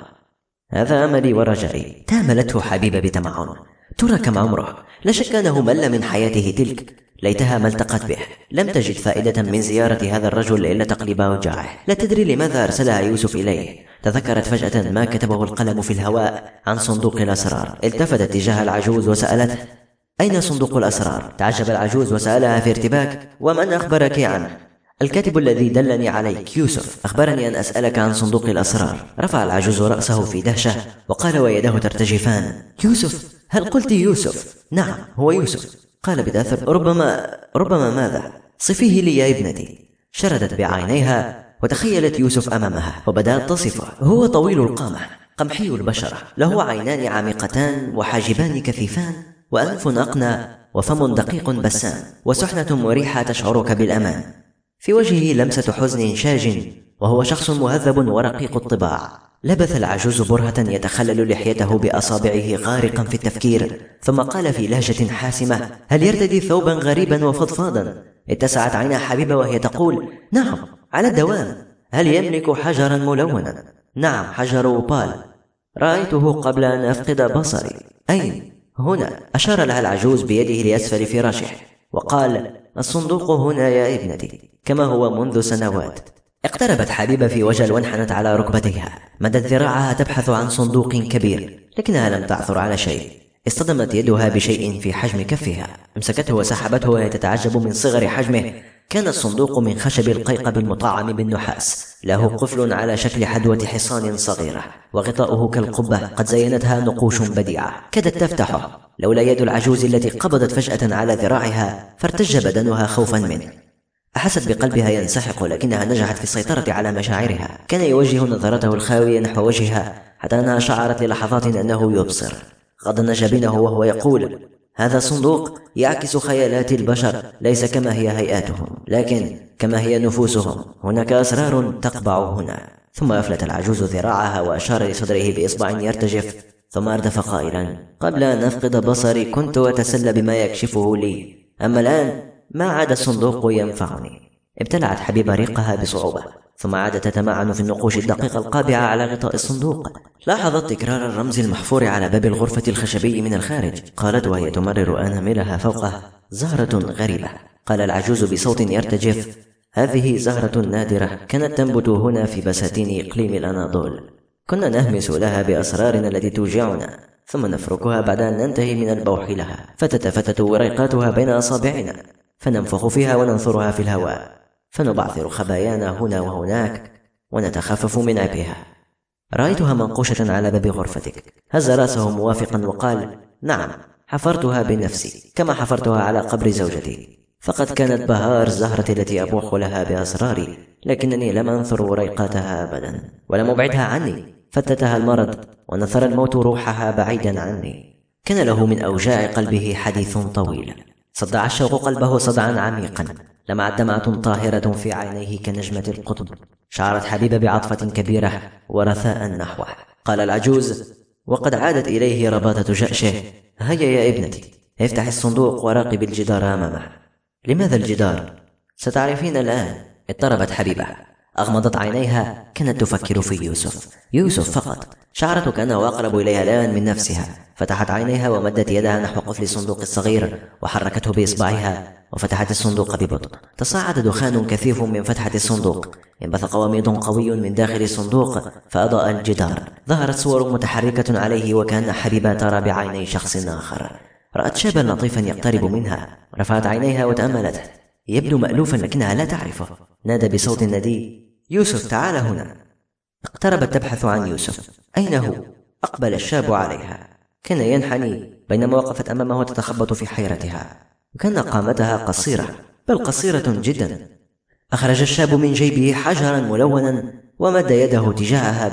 هذا أملي ورجائي. تاملته حبيبة بتمعن. ترى كم عمره؟ لا شك أنه مل من حياته تلك. ليتها ما التقت به. لم تجد فائدة من زيارة هذا الرجل إلا تقليب وجعه. لا تدري لماذا أرسلها يوسف إليه. تذكرت فجأة ما كتبه القلم في الهواء عن صندوق الأسرار. التفتت تجاه العجوز وسألته: أين صندوق الأسرار؟ تعجب العجوز وسألها في ارتباك: ومن أخبرك عنه؟ الكاتب الذي دلني عليك، يوسف، أخبرني أن أسألك عن صندوق الأسرار. رفع العجوز رأسه في دهشة وقال ويده ترتجفان: يوسف؟ هل قلت يوسف؟ نعم، هو يوسف. قال بتأثر: ربما ربما ماذا؟ صفيه لي يا ابنتي. شردت بعينيها وتخيلت يوسف أمامها وبدأت تصفه. هو طويل القامة، قمحي البشرة، له عينان عميقتان وحاجبان كثيفان، وأنف أقنى، وفم دقيق بسام، وسحنة مريحة تشعرك بالأمان. في وجهه لمسة حزن شاج، وهو شخص مهذب ورقيق الطباع. لبث العجوز برهة يتخلل لحيته بأصابعه غارقا في التفكير، ثم قال في لهجة حاسمة: هل يرتدي ثوبا غريبا وفضفاضا؟ اتسعت عينا حبيبة وهي تقول: نعم، على الدوام. هل يملك حجرا ملونا؟ نعم، حجر وبال. رأيته قبل أن أفقد بصري. أين؟ هنا. أشار لها العجوز بيده لأسفل فراشه وقال: الصندوق هنا يا ابنتي، كما هو منذ سنوات. اقتربت حبيبة في وجل وانحنت على ركبتيها. مدت ذراعها تبحث عن صندوق كبير، لكنها لم تعثر على شيء. اصطدمت يدها بشيء في حجم كفها، امسكته وسحبته وهي تتعجب من صغر حجمه. كان الصندوق من خشب القيقب المطعم بالنحاس، له قفل على شكل حدوة حصان صغيرة، وغطاؤه كالقبة قد زينتها نقوش بديعة. كادت تفتحه لولا يد العجوز التي قبضت فجأة على ذراعها، فارتج بدنها خوفا منه. أحست بقلبها ينسحق، لكنها نجحت في السيطرة على مشاعرها. كان يوجه نظرته الخاوية نحو وجهها حتى أنها شعرت للحظات أنه يبصر. غضن جبينه وهو يقول: هذا صندوق يعكس خيالات البشر، ليس كما هي هيئاتهم، لكن كما هي نفوسهم. هناك أسرار تقبع هنا. ثم أفلت العجوز ذراعها وأشار لصدره بإصبع يرتجف، ثم أردف قائلا: قبل أن أفقد بصري كنت أتسلى بما يكشفه لي، أما الآن ما عاد الصندوق ينفعني. ابتلعت حبيبة ريقها بصعوبة، ثم عادت تتمعن في النقوش الدقيقة القابعة على غطاء الصندوق. لاحظت تكرار الرمز المحفور على باب الغرفة الخشبي من الخارج. قالت وهي تمرر أناملها فوقه: زهرة غريبة. قال العجوز بصوت يرتجف: هذه زهرة نادرة، كانت تنبت هنا في بساتين إقليم الأناضول. كنا نهمس لها بأسرارنا التي توجعنا، ثم نفركها بعد أن ننتهي من البوح لها، فتتفتت وريقاتها بين أصابعنا، فننفخ فيها وننثرها في الهواء، فنبعثر خبايانا هنا وهناك ونتخفف من عبئها. رأيتها منقوشة على باب غرفتك. هز رأسه موافقا وقال: نعم، حفرتها بنفسي كما حفرتها على قبر زوجتي، فقد كانت بهار الزهرة التي أبوح لها بأسراري، لكنني لم أنثر وريقاتها أبدا ولم أبعدها عني. فتتها المرض ونثر الموت روحها بعيدا عني. كان له من أوجاع قلبه حديث طويل. صدع الشوق قلبه صدعا عميقا، لمعت دمعة طاهرة في عينيه كنجمة القطب. شعرت حبيبة بعطفة كبيرة ورثاء نحوه. قال العجوز وقد عادت إليه رباطة جأشه: هيا يا ابنتي، افتح الصندوق وراقب الجدار أمامه. لماذا الجدار؟ ستعرفين الآن. اضطربت حبيبة، أغمضت عينيها، كانت تفكر في يوسف. يوسف فقط. شعرت كأنه أقرب إليها الآن من نفسها. فتحت عينيها ومدت يدها نحو قفل الصندوق الصغير وحركته بإصبعها وفتحت الصندوق ببطء. تصاعد دخان كثيف من فتحة الصندوق، انبثق وميض قوي من داخل الصندوق فأضاء الجدار. ظهرت صور متحركة عليه، وكأن حبيبة ترى بعيني شخص آخر. رأت شابا لطيفا يقترب منها، رفعت عينيها وتأملته. يبدو مألوفا لكنها لا تعرفه. نادى بصوت ندي: يوسف، تعال هنا. اقتربت تبحث عن يوسف. أين هو؟ أقبل الشاب عليها. كان ينحني بينما وقفت أمامه تتخبط في حيرتها، وكان قامتها قصيرة، بل قصيرة جدا. أخرج الشاب من جيبه حجرا ملونا ومد يده تجاهها به.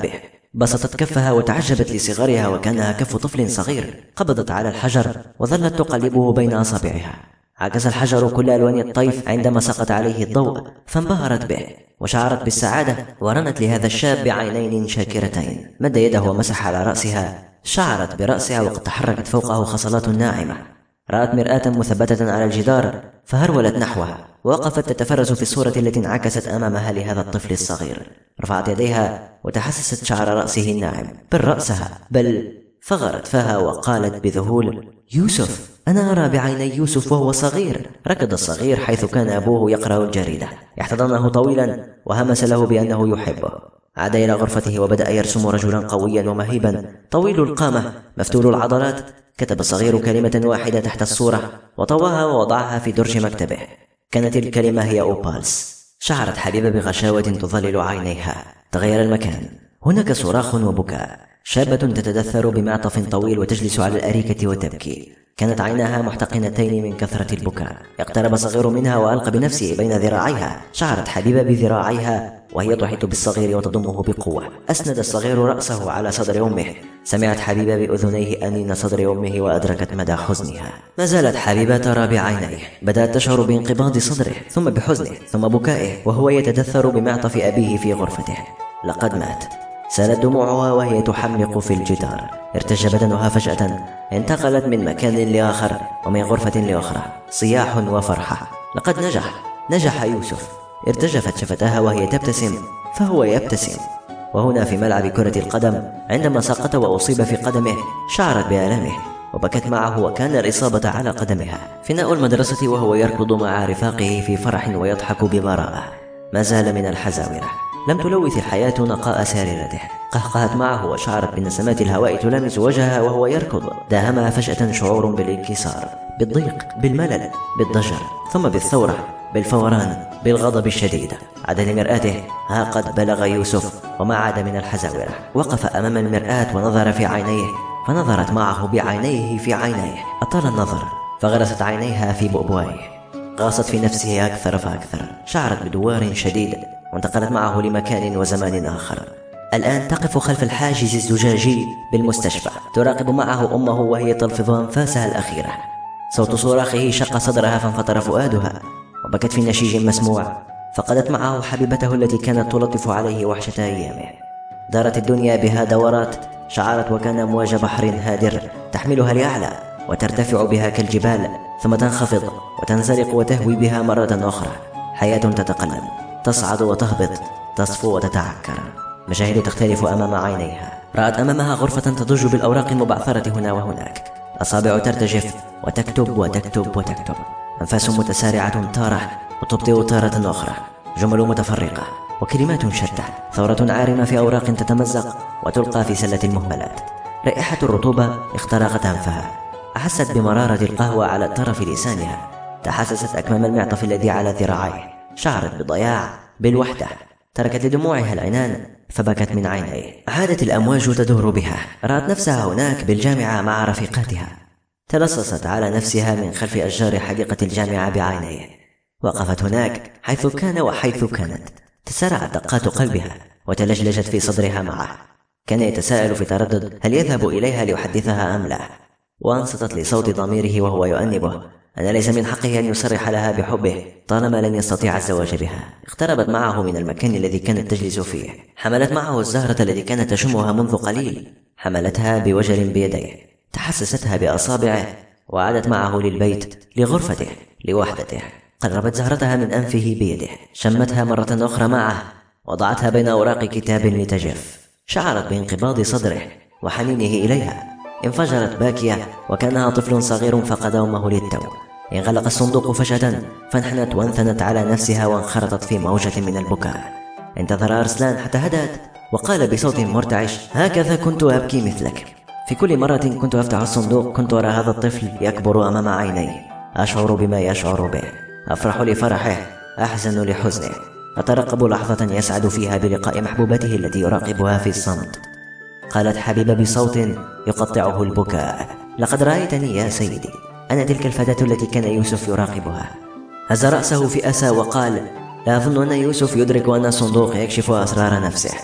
بسطت كفها وتعجبت لصغرها وكانها كف طفل صغير. قبضت على الحجر وظلت تقلبه بين أصابعها. عكس الحجر كل ألوان الطيف عندما سقط عليه الضوء، فانبهرت به وشعرت بالسعادة، ورنت لهذا الشاب بعينين شاكرتين. مد يده ومسح على رأسها. شعرت برأسها وقد تحركت فوقه خصلات ناعمة. رأت مرآة مثبتة على الجدار فهرولت نحوها، ووقفت تتفرج في الصورة التي انعكست أمامها لهذا الطفل الصغير. رفعت يديها وتحسست شعر رأسه الناعم، بل رأسها، بل فغرت فها وقالت بذهول: يوسف، أنا أرى بعيني يوسف وهو صغير. ركض الصغير حيث كان أبوه يقرأ الجريدة، احتضنه طويلا وهمس له بأنه يحبه. عاد إلى غرفته وبدأ يرسم رجلا قويا ومهيبا طويل القامة مفتول العضلات. كتب الصغير كلمة واحدة تحت الصورة وطواها ووضعها في درج مكتبه. كانت الكلمة هي أوبالس. شعرت حبيبة بغشاوة تظلل عينيها. تغير المكان، هناك صراخ وبكاء. شابة تتدثر بمعطف طويل وتجلس على الأريكة وتبكي. كانت عيناها محتقنتين من كثرة البكاء. اقترب صغير منها وألقى بنفسه بين ذراعيها. شعرت حبيبة بذراعيها وهي تحيط بالصغير وتضمه بقوة. أسند الصغير رأسه على صدر أمه. سمعت حبيبة بأذنيه أنين صدر أمه وأدركت مدى حزنها. ما زالت حبيبة ترى بعينيه. بدأت تشعر بانقباض صدره، ثم بحزنه، ثم بكائه، وهو يتدثر بمعطف أبيه في غرفته. لقد مات. سالت دموعها وهي تحملق في الجدار. ارتج بدنها فجأة. انتقلت من مكان لآخر ومن غرفة لأخرى. صياح وفرحة. لقد نجح. نجح يوسف. ارتجفت شفتاها وهي تبتسم، فهو يبتسم. وهنا في ملعب كرة القدم عندما سقط وأصيب في قدمه شعرت بآلامه وبكت معه، وكان الإصابة على قدمها. فناء المدرسة وهو يركض مع رفاقه في فرح ويضحك ببراءة. ما زال من الحزاورة. لم تلوث الحياة نقاء ساررته. قهقهت معه وشعرت بنسمات الهواء تلامس وجهها وهو يركض. داهمها فجأة شعور بالانكسار، بالضيق، بالملل، بالضجر، ثم بالثورة، بالفوران، بالغضب الشديد. عاد لمرآته. ها قد بلغ يوسف وما عاد من الحزاورة. وقف أمام المرآة ونظر في عينيه، فنظرت معه بعينيه في عينيه. أطال النظر، فغرست عينيها في بؤبؤيه. غاصت في نفسه أكثر فأكثر. شعرت بدوار شديد وانتقلت معه لمكان وزمان آخر. الآن تقف خلف الحاجز الزجاجي بالمستشفى، تراقب معه أمه وهي تلفظ أنفاسها الأخيرة. صوت صراخه شق صدرها فانفطر فؤادها وبكت في نشيج مسموع. فقدت معه حبيبته التي كانت تلطف عليه وحشة أيامه. دارت الدنيا بها دورات. شعرت وكان أمواج بحر هادر تحملها لأعلى وترتفع بها كالجبال، ثم تنخفض وتنزلق وتهوي بها مرة أخرى. حياة تتقلب، تصعد وتهبط، تصفو وتتعكر. مشاهد تختلف أمام عينيها. رأت أمامها غرفة تضج بالأوراق المبعثرة هنا وهناك. أصابع ترتجف وتكتب وتكتب وتكتب. أنفاس متسارعة تارة وتبطئ تارة أخرى. جمل متفرقة وكلمات شتى. ثورة عارمة في أوراق تتمزق وتلقى في سلة المهملات. رائحة الرطوبة اخترقت أنفها. أحست بمرارة القهوة على طرف لسانها. تحسست أكمام المعطف الذي على ذراعيه. شعرت بالضياع، بالوحدة. تركت لدموعها العنان فبكت من عينيه. عادت الأمواج تدور بها. رأت نفسها هناك بالجامعة مع رفيقاتها. تلصصت على نفسها من خلف أشجار حديقة الجامعة بعينيه. وقفت هناك حيث كان وحيث كانت. تسارعت دقات قلبها وتلجلجت في صدرها معه. كان يتساءل في تردد هل يذهب إليها ليحدثها أم لا. وانصتت لصوت ضميره وهو يؤنبه أن ليس من حقه أن يصرح لها بحبه طالما لن يستطيع الزواج بها. اقتربت معه من المكان الذي كانت تجلس فيه. حملت معه الزهرة التي كانت تشمها منذ قليل. حملتها بوجل بيديه. تحسستها بأصابعه وعادت معه للبيت، لغرفته، لوحدته. قربت زهرتها من أنفه بيده. شمتها مرة أخرى معه. وضعتها بين أوراق كتاب لتجف. شعرت بانقباض صدره وحنينه إليها. انفجرت باكية وكانها طفل صغير فقد أمه للتو. انغلق الصندوق فجأة فانحنت وانثنت على نفسها وانخرطت في موجة من البكاء. انتظر أرسلان حتى هدأت وقال بصوت مرتعش: هكذا كنت أبكي مثلك. في كل مرة كنت أفتح الصندوق كنت أرى هذا الطفل يكبر أمام عيني. أشعر بما يشعر به. أفرح لفرحه، أحزن لحزنه. أترقب لحظة يسعد فيها بلقاء محبوبته التي يراقبها في الصمت. قالت حبيبة بصوت يقطعه البكاء: لقد رأيتني يا سيدي، أنا تلك الفتاة التي كان يوسف يراقبها. هز رأسه في أسى وقال: لا أظن أن يوسف يدرك أن الصندوق يكشف أسرار نفسه.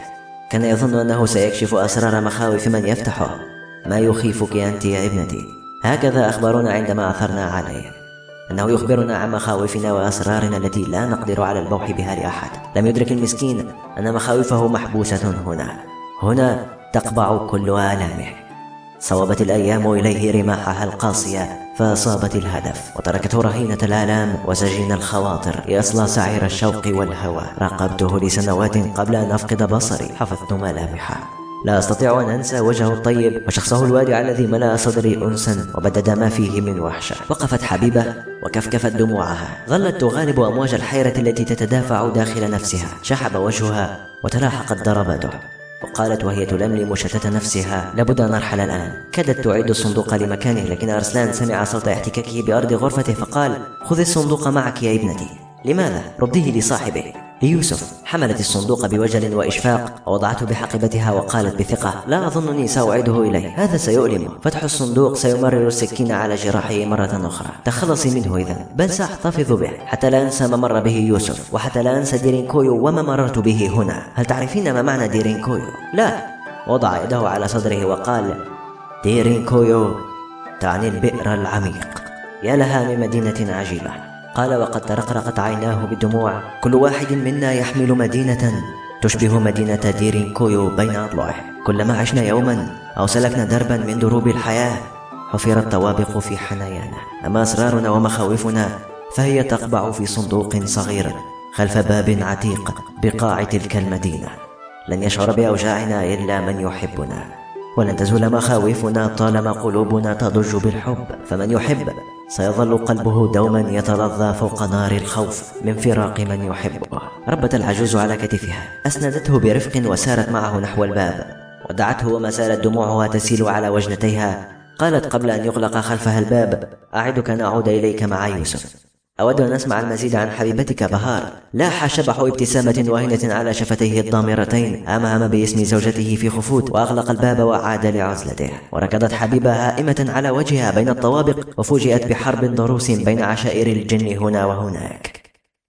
كان يظن أنه سيكشف أسرار مخاوف من يفتحه. ما يخيفك أنت يا ابنتي؟ هكذا أخبرنا عندما عثرنا عليه، أنه يخبرنا عن مخاوفنا وأسرارنا التي لا نقدر على البوح بها لأحد. لم يدرك المسكين أن مخاوفه محبوسة هنا، هنا تقبع كل آلامه. صوبت الأيام إليه رماحها القاسية فأصابت الهدف، وتركته رهينة الآلام وسجين الخواطر يصلى سعير الشوق والهوى. راقبته لسنوات قبل أن أفقد بصري، حفظت ملامحه، لا أستطيع أن أنسى وجهه الطيب وشخصه الوادع الذي ملأ صدري أنسا وبدد ما فيه من وحشة. وقفت حبيبة وكفكفت دموعها، ظلت تغالب أمواج الحيرة التي تتدافع داخل نفسها. شحب وجهها وتلاحقت ضرباته، وقالت وهي تلملم مشتت نفسها: لابد أن أرحل الآن. كادت تعيد الصندوق لمكانه، لكن أرسلان سمع صوت احتكاكه بأرض غرفته فقال: خذ الصندوق معك يا ابنتي. لماذا؟ رديه لصاحبه، ليوسف. حملت الصندوق بوجل وإشفاق ووضعته بحقيبتها وقالت بثقة: لا أظنني سأعيده إليه، هذا سيؤلمه. فتح الصندوق سيمرر السكين على جراحه مرة أخرى. تخلصي منه إذن، بل سأحتفظ به حتى لا أنسى ما مر به يوسف، وحتى لا أنسى ديرينكويو وما مررت به هنا. هل تعرفين ما معنى ديرينكويو؟ لا. وضع يده على صدره وقال: ديرينكويو تعني البئر العميق. يا لها من مدينة عجيبة. قال وقد ترقرقت عيناه بالدموع: كل واحد منا يحمل مدينة تشبه مدينة ديرينكويو بين أضلاعه. كلما عشنا يوما أو سلكنا دربا من دروب الحياة حفرت طوابق في حنايانا. أما أسرارنا ومخاوفنا فهي تقبع في صندوق صغير خلف باب عتيق بقاع تلك المدينة. لن يشعر بأوجاعنا إلا من يحبنا، ولن تزول مخاوفنا طالما قلوبنا تضج بالحب. فمن يحب سيظل قلبه دوما يتلظى فوق نار الخوف من فراق من يحبه. ربت العجوز على كتفها، أسندته برفق وسارت معه نحو الباب، ودعته وما زالت دموعها تسيل على وجنتيها. قالت قبل أن يغلق خلفها الباب: أعدك أن أعود إليك مع يوسف. أود أن أسمع المزيد عن حبيبتك بهار. لاح شبح ابتسامة واهنة على شفتيه الضامرتين، أمهم باسم زوجته في خفوت، وأغلق الباب وعاد لعزلته. وركضت حبيبة هائمة على وجهها بين الطوابق، وفوجئت بحرب ضروس بين عشائر الجن هنا وهناك.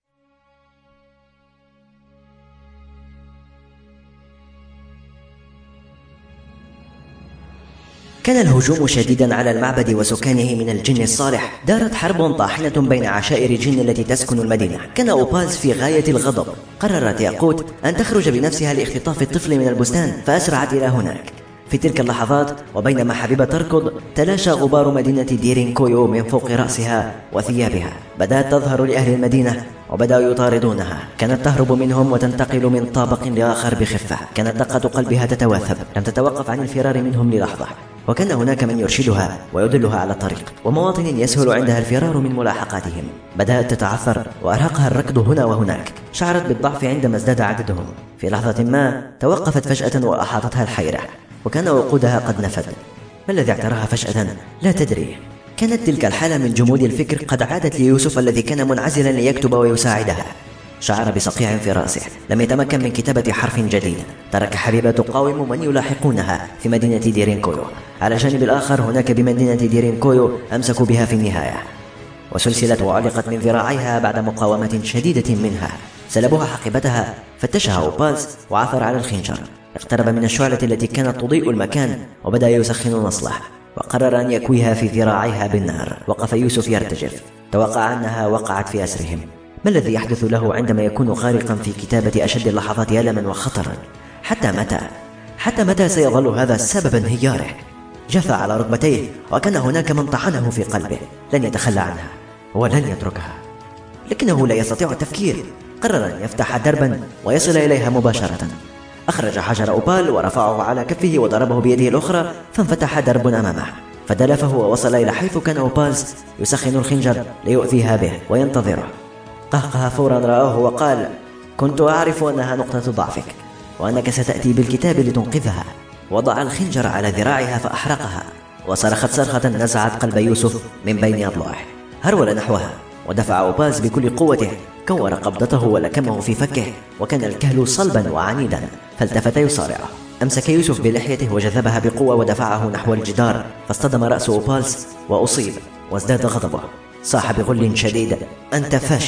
كان الهجوم شديدا على المعبد وسكانه من الجن الصالح. دارت حرب طاحنة بين عشائر الجن التي تسكن المدينة. كان أوبالز في غاية الغضب. قررت ياقوت أن تخرج بنفسها لاختطاف الطفل من البستان، فأسرعت إلى هناك. في تلك اللحظات وبينما حبيبة تركض، تلاشى غبار مدينة ديرينكويو من فوق رأسها وثيابها. بدأت تظهر لأهل المدينة وبدأوا يطاردونها. كانت تهرب منهم وتنتقل من طابق لآخر بخفة. كانت دقة قلبها تتواثب، لم تتوقف عن الفرار منهم للحظة. وكان هناك من يرشدها ويدلها على الطريق، ومواطن يسهل عندها الفرار من ملاحقاتهم. بدأت تتعثر وأرهقها الركض هنا وهناك. شعرت بالضعف عندما ازداد عددهم. في لحظة ما توقفت فجأة وأحاطتها الحيرة، وكان وقودها قد نفد. ما الذي اعتراها فجأة؟ لا تدري. كانت تلك الحالة من جمود الفكر قد عادت ليوسف الذي كان منعزلا ليكتب ويساعدها. شعر بصقيع في رأسه، لم يتمكن من كتابة حرف جديد. ترك حبيبة تقاوم من يلاحقونها في مدينة ديرينكويو. على الجانب الآخر هناك بمدينة ديرينكويو أمسكوا بها في النهاية، وسلسلة وعلقت من ذراعيها بعد مقاومة شديدة منها. سلبوها حقيبتها، فتشها أوبالز وعثر على الخنجر. اقترب من الشعلة التي كانت تضيء المكان وبدأ يسخن نصله، وقرر أن يكويها في ذراعيها بالنار. وقف يوسف يرتجف، توقع أنها وقعت في أسرهم. ما الذي يحدث له عندما يكون غارقا في كتابة أشد اللحظات ألما وخطرا؟ حتى متى؟ حتى متى سيظل هذا سبب انهياره؟ جثى على ركبتيه، وكان هناك من طعنه في قلبه. لن يتخلى عنها ولن يتركها، لكنه لا يستطيع التفكير. قرر أن يفتح دربا ويصل إليها مباشرة. أخرج حجر أوبال ورفعه على كفه وضربه بيده الأخرى، فانفتح درب أمامه، فدلفه ووصل إلى حيث كان أوبالز يسخن الخنجر ليؤذيها به وينتظره. قهقه فورا رآه وقال: كنت أعرف أنها نقطة ضعفك، وأنك ستأتي بالكتاب لتنقذها. وضع الخنجر على ذراعها فأحرقها، وصرخت صرخة نزعت قلب يوسف من بين أضلاعه. هرول نحوها ودفع أوبالز بكل قوته، كور قبضته ولكمه في فكه، وكان الكهل صلبا وعنيدا، فالتفت يصارعه. أمسك يوسف بلحيته وجذبها بقوة ودفعه نحو الجدار، فاصطدم رأس أوبالز وأصيب، وازداد غضبه. صاح بغل شديد: أنت فاشل،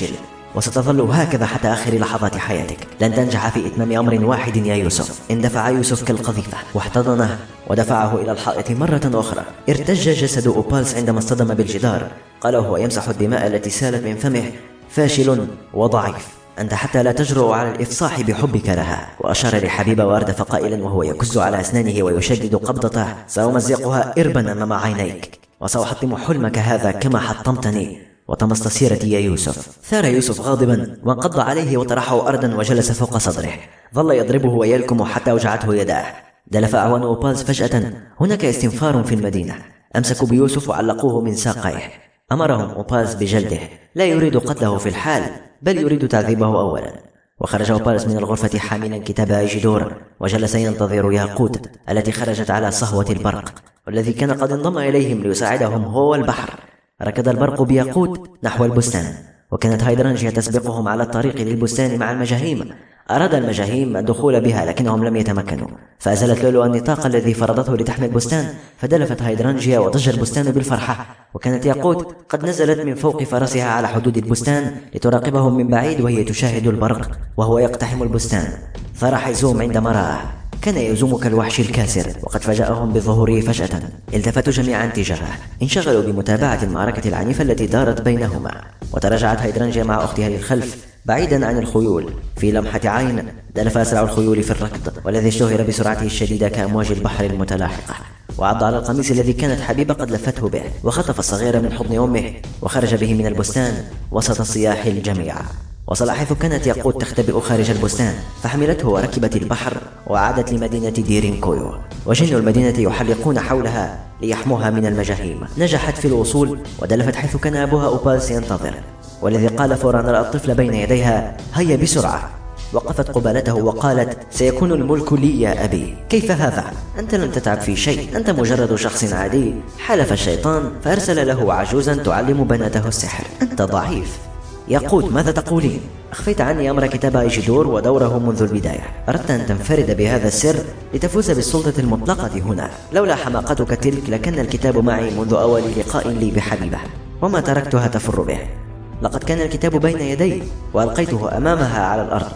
وستظل هكذا حتى آخر لحظات حياتك. لن تنجح في إتمام أمر واحد يا يوسف. اندفع يوسف كالقذيفة واحتضنه ودفعه إلى الحائط مرة أخرى. ارتج جسد أوبالس عندما اصطدم بالجدار. قال وهو يمسح الدماء التي سالت من فمه: فاشل وضعيف، أنت حتى لا تجرؤ على الإفصاح بحبك لها. وأشار لحبيب وردة قائلا وهو يكز على أسنانه ويشدد قبضته: سأمزقها إربا أمام عينيك، وسأحطم حلمك هذا كما حطمتني وطمست سيرتي يا يوسف. ثار يوسف غاضبا وانقض عليه وطرحه أرضا وجلس فوق صدره. ظل يضربه ويلكم حتى وجعته يداه. دلف أعوان أوبالس فجأة. هناك استنفار في المدينة. أمسكوا بيوسف وعلقوه من ساقيه. أمرهم أوبالس بجلده. لا يريد قتله في الحال، بل يريد تعذيبه أولا. وخرج أوبالس من الغرفة حاملا كتاب أيجيدور، وجلس ينتظر ياقوت التي خرجت على صهوة البرق، والذي كان قد انضم إليهم ليساعدهم هو والبحر. ركض البرق بياقوت نحو البستان، وكانت هيدرانجيا تسبقهم على الطريق للبستان مع المجاهيم. أراد المجاهيم الدخول بها لكنهم لم يتمكنوا، فأزلت لولو النطاق الذي فرضته لتحمي البستان، فدلفت هيدرانجيا وضج البستان بالفرحة. وكانت ياقوت قد نزلت من فوق فرسها على حدود البستان لتراقبهم من بعيد وهي تشاهد البرق وهو يقتحم البستان. فرح يزوم عندما رآه. كان يزوم كالوحش الكاسر، وقد فجأهم بظهوره فجأة. التفتوا جميعا تجاهه، انشغلوا بمتابعة المعركة العنيفة التي دارت بينهما. وتراجعت هيدرانجيا مع أختها للخلف بعيدا عن الخيول. في لمحة عين دلف أسرع الخيول في الركض، والذي اشتهر بسرعته الشديدة كأمواج البحر المتلاحقة. وعض على القميص الذي كانت حبيبة قد لفته به، وخطف الصغير من حضن أمه وخرج به من البستان وسط صياح الجميع. وصل حيث كانت ياقوت تختبئ خارج البستان، فحملته وركبت البحر وعادت لمدينة ديرينكويو. وجن المدينة يحلقون حولها ليحموها من المجاهيم. نجحت في الوصول ودلفت حيث كان أبوها أوبالس ينتظر، والذي قال فورا رأى الطفل بين يديها: هيا بسرعة. وقفت قبالته وقالت: سيكون الملك لي يا أبي. كيف هذا؟ أنت لم تتعب في شيء، أنت مجرد شخص عادي. حلف الشيطان فأرسل له عجوزا تعلم بناته السحر. أنت ضعيف. ياقوت ماذا تقولين؟ أخفيت عني أمر كتاب أيجيدور ودوره منذ البداية. أردت أن تنفرد بهذا السر لتفوز بالسلطة المطلقة هنا. لولا حماقتك تلك لكان الكتاب معي منذ أول لقاء لي بحبيبة، وما تركتها تفر به. لقد كان الكتاب بين يدي وألقيته أمامها على الأرض.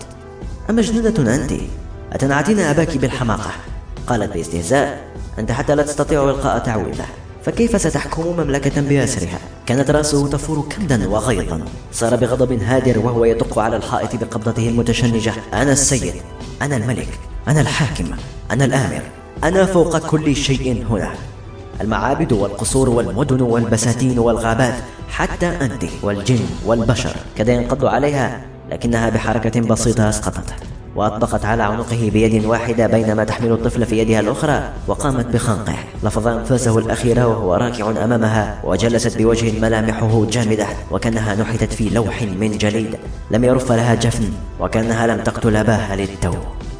أمجنونة أنت؟ أتنعتين أباك بالحماقة؟ قالت باستهزاء: أنت حتى لا تستطيع إلقاء تعويذة، فكيف ستحكم مملكة بأسرها؟ كانت رأسه تفور كبدا وغيظا. صار بغضب هادر وهو يدق على الحائط بقبضته المتشنجة: أنا السيد، أنا الملك، أنا الحاكم، أنا الآمر، أنا فوق كل شيء هنا. المعابد والقصور والمدن والبساتين والغابات، حتى أنت والجن والبشر. كاد ينقض عليها لكنها بحركة بسيطة أسقطته، وأطبقت على عنقه بيد واحدة بينما تحمل الطفل في يدها الأخرى، وقامت بخنقه. لفظ أنفاسه الأخيرة وهو راكع أمامها، وجلست بوجه ملامحه جامدة وكأنها نحتت في لوح من جليد. لم يرف لها جفن، وكأنها لم تقتل أباها للتو.